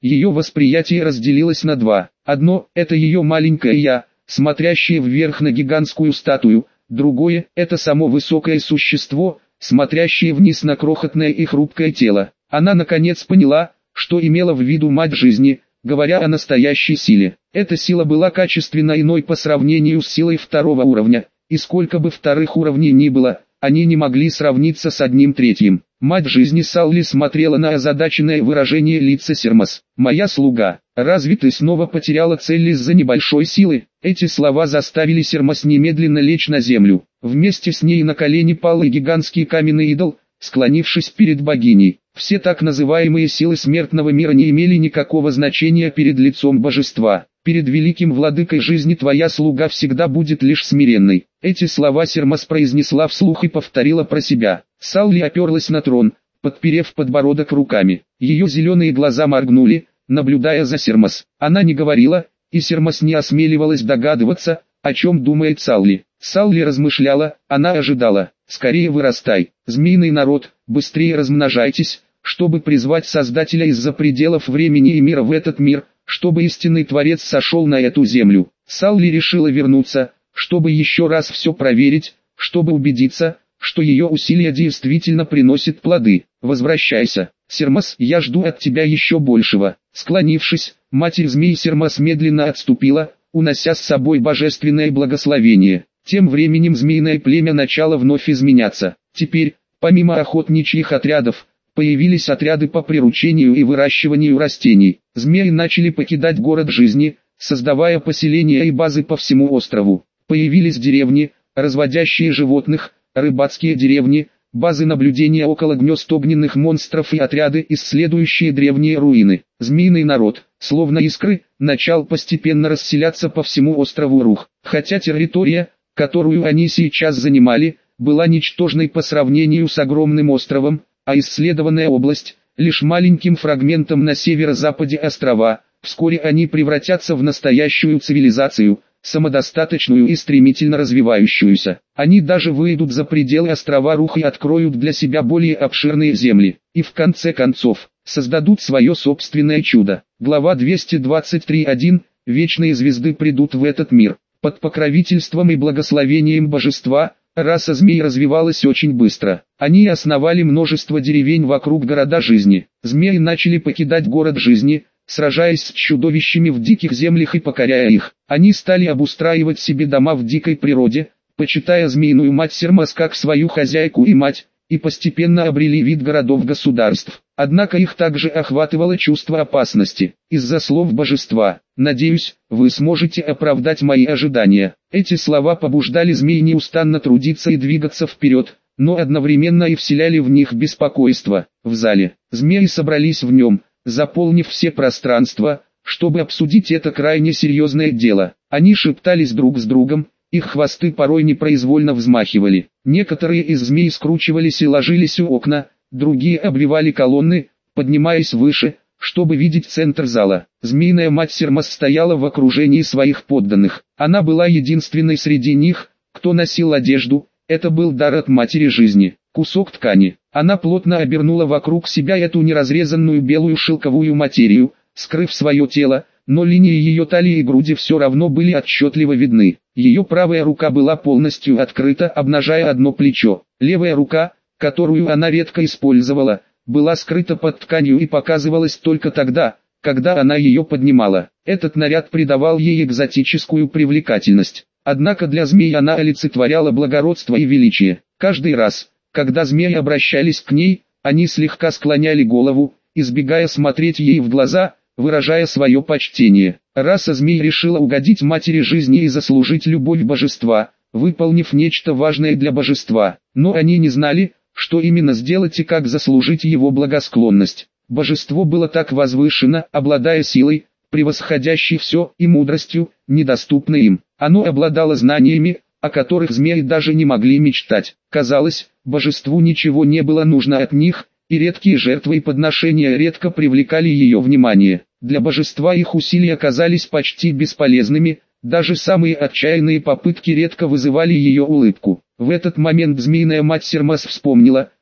Ее восприятие разделилось на два. Одно – это ее маленькое «я», смотрящее вверх на гигантскую статую, другое – это само высокое существо, смотрящее вниз на крохотное и хрупкое тело. Она наконец поняла, что имела в виду мать жизни, говоря о настоящей силе. Эта сила была качественно иной по сравнению с силой второго уровня, и сколько бы вторых уровней ни было, они не могли сравниться с одним третьим. Мать жизни Салли смотрела на озадаченное выражение лица Сермас. «Моя слуга, разве ты снова потеряла цель из-за небольшой силы?» Эти слова заставили Сермас немедленно лечь на землю. Вместе с ней на колени пал и гигантский каменный идол, склонившись перед богиней. Все так называемые силы смертного мира не имели никакого значения перед лицом божества. «Перед великим владыкой жизни твоя слуга всегда будет лишь смиренной». Эти слова Сермас произнесла вслух и повторила про себя. Салли оперлась на трон, подперев подбородок руками. Ее зеленые глаза моргнули, наблюдая за Сермас. Она не говорила, и Сермас не осмеливалась догадываться, о чем думает Салли. Салли размышляла, она ожидала. «Скорее вырастай, змеиный народ, быстрее размножайтесь, чтобы призвать Создателя из-за пределов времени и мира в этот мир, чтобы истинный Творец сошел на эту землю». Салли решила вернуться, чтобы еще раз все проверить, чтобы убедиться, что ее усилия действительно приносят плоды. «Возвращайся, Сермас, я жду от тебя еще большего». Склонившись, матерь змей Сермас медленно отступила, унося с собой божественное благословение. Тем временем змеиное племя начало вновь изменяться. Теперь, помимо охотничьих отрядов, появились отряды по приручению и выращиванию растений. Змеи начали покидать город жизни, создавая поселения и базы по всему острову. Появились деревни, разводящие животных, рыбацкие деревни, базы наблюдения около гнезд огненных монстров и отряды, исследующие древние руины. Змеиный народ, словно искры, начал постепенно расселяться по всему острову Рух. Хотя территория, которую они сейчас занимали, была ничтожной по сравнению с огромным островом, а исследованная область – лишь маленьким фрагментом на северо-западе острова. Вскоре они превратятся в настоящую цивилизацию, самодостаточную и стремительно развивающуюся. Они даже выйдут за пределы острова Рух и откроют для себя более обширные земли, и в конце концов, создадут свое собственное чудо. Глава двести двадцать три точка один. Вечные звезды придут в этот мир. Под покровительством и благословением божества, раса змей развивалась очень быстро. Они основали множество деревень вокруг города жизни. Змеи начали покидать город жизни, сражаясь с чудовищами в диких землях и покоряя их. Они стали обустраивать себе дома в дикой природе, почитая змеиную мать Сермас как свою хозяйку и мать, и постепенно обрели вид городов-государств. Однако их также охватывало чувство опасности, из-за слов божества. «Надеюсь, вы сможете оправдать мои ожидания». Эти слова побуждали змей неустанно трудиться и двигаться вперед, но одновременно и вселяли в них беспокойство. В зале, змеи собрались в нем, заполнив все пространства, чтобы обсудить это крайне серьезное дело. Они шептались друг с другом, их хвосты порой непроизвольно взмахивали. Некоторые из змей скручивались и ложились у окна, другие обвивали колонны, поднимаясь выше, чтобы видеть центр зала. Змеиная мать Сермас стояла в окружении своих подданных. Она была единственной среди них, кто носил одежду, это был дар от матери жизни. Кусок ткани. Она плотно обернула вокруг себя эту неразрезанную белую шелковую материю, скрыв свое тело, но линии ее талии и груди все равно были отчетливо видны. Ее правая рука была полностью открыта, обнажая одно плечо. Левая рука, которую она редко использовала, была скрыта под тканью и показывалась только тогда, когда она ее поднимала. Этот наряд придавал ей экзотическую привлекательность. Однако для змей она олицетворяла благородство и величие. Каждый раз, когда змеи обращались к ней, они слегка склоняли голову, избегая смотреть ей в глаза, выражая свое почтение. Раса змей решила угодить матери жизни и заслужить любовь божества, выполнив нечто важное для божества. Но они не знали, что именно сделать и как заслужить его благосклонность. Божество было так возвышено, обладая силой, превосходящей все, и мудростью, недоступной им. Оно обладало знаниями, о которых змеи даже не могли мечтать. Казалось, божеству ничего не было нужно от них, и редкие жертвы и подношения редко привлекали ее внимание. Для божества их усилия оказались почти бесполезными, даже самые отчаянные попытки редко вызывали ее улыбку. В этот момент змеиная мать Сермас вспомнила,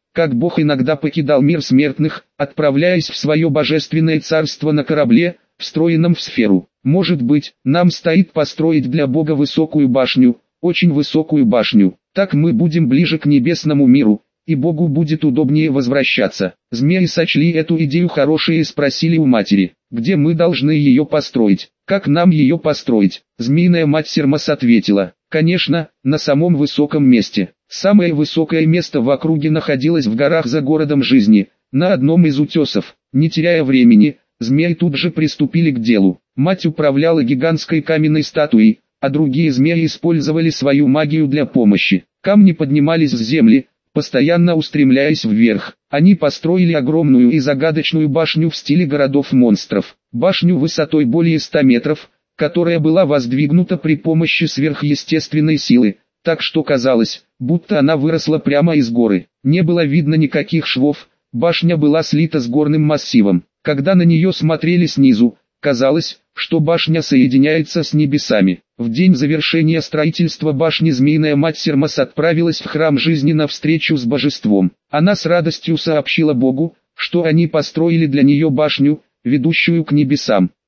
как Бог иногда покидал мир смертных, отправляясь в свое божественное царство на корабле, встроенном в сферу. Может быть, нам стоит построить для Бога высокую башню, очень высокую башню, так мы будем ближе к небесному миру, и Богу будет удобнее возвращаться. Змеи сочли эту идею хорошей и спросили у матери, где мы должны ее построить, как нам ее построить. Змеиная мать Сермас ответила, конечно, на самом высоком месте. Самое высокое место в округе находилось в горах за городом жизни, на одном из утесов. Не теряя времени, змеи тут же приступили к делу. Мать управляла гигантской каменной статуей, а другие змеи использовали свою магию для помощи. Камни поднимались с земли, постоянно устремляясь вверх. Они построили огромную и загадочную башню в стиле городов-монстров. Башню высотой более ста метров, которая была воздвигнута при помощи сверхъестественной силы, так что казалось, будто она выросла прямо из горы. Не было видно никаких швов, башня была слита с горным массивом. Когда на нее смотрели снизу, казалось, что башня соединяется с небесами. В день завершения строительства башни Змеиная мать Сермас отправилась в храм жизни на встречу с божеством. Она с радостью сообщила Богу, что они построили для нее башню, ведущую к небесам.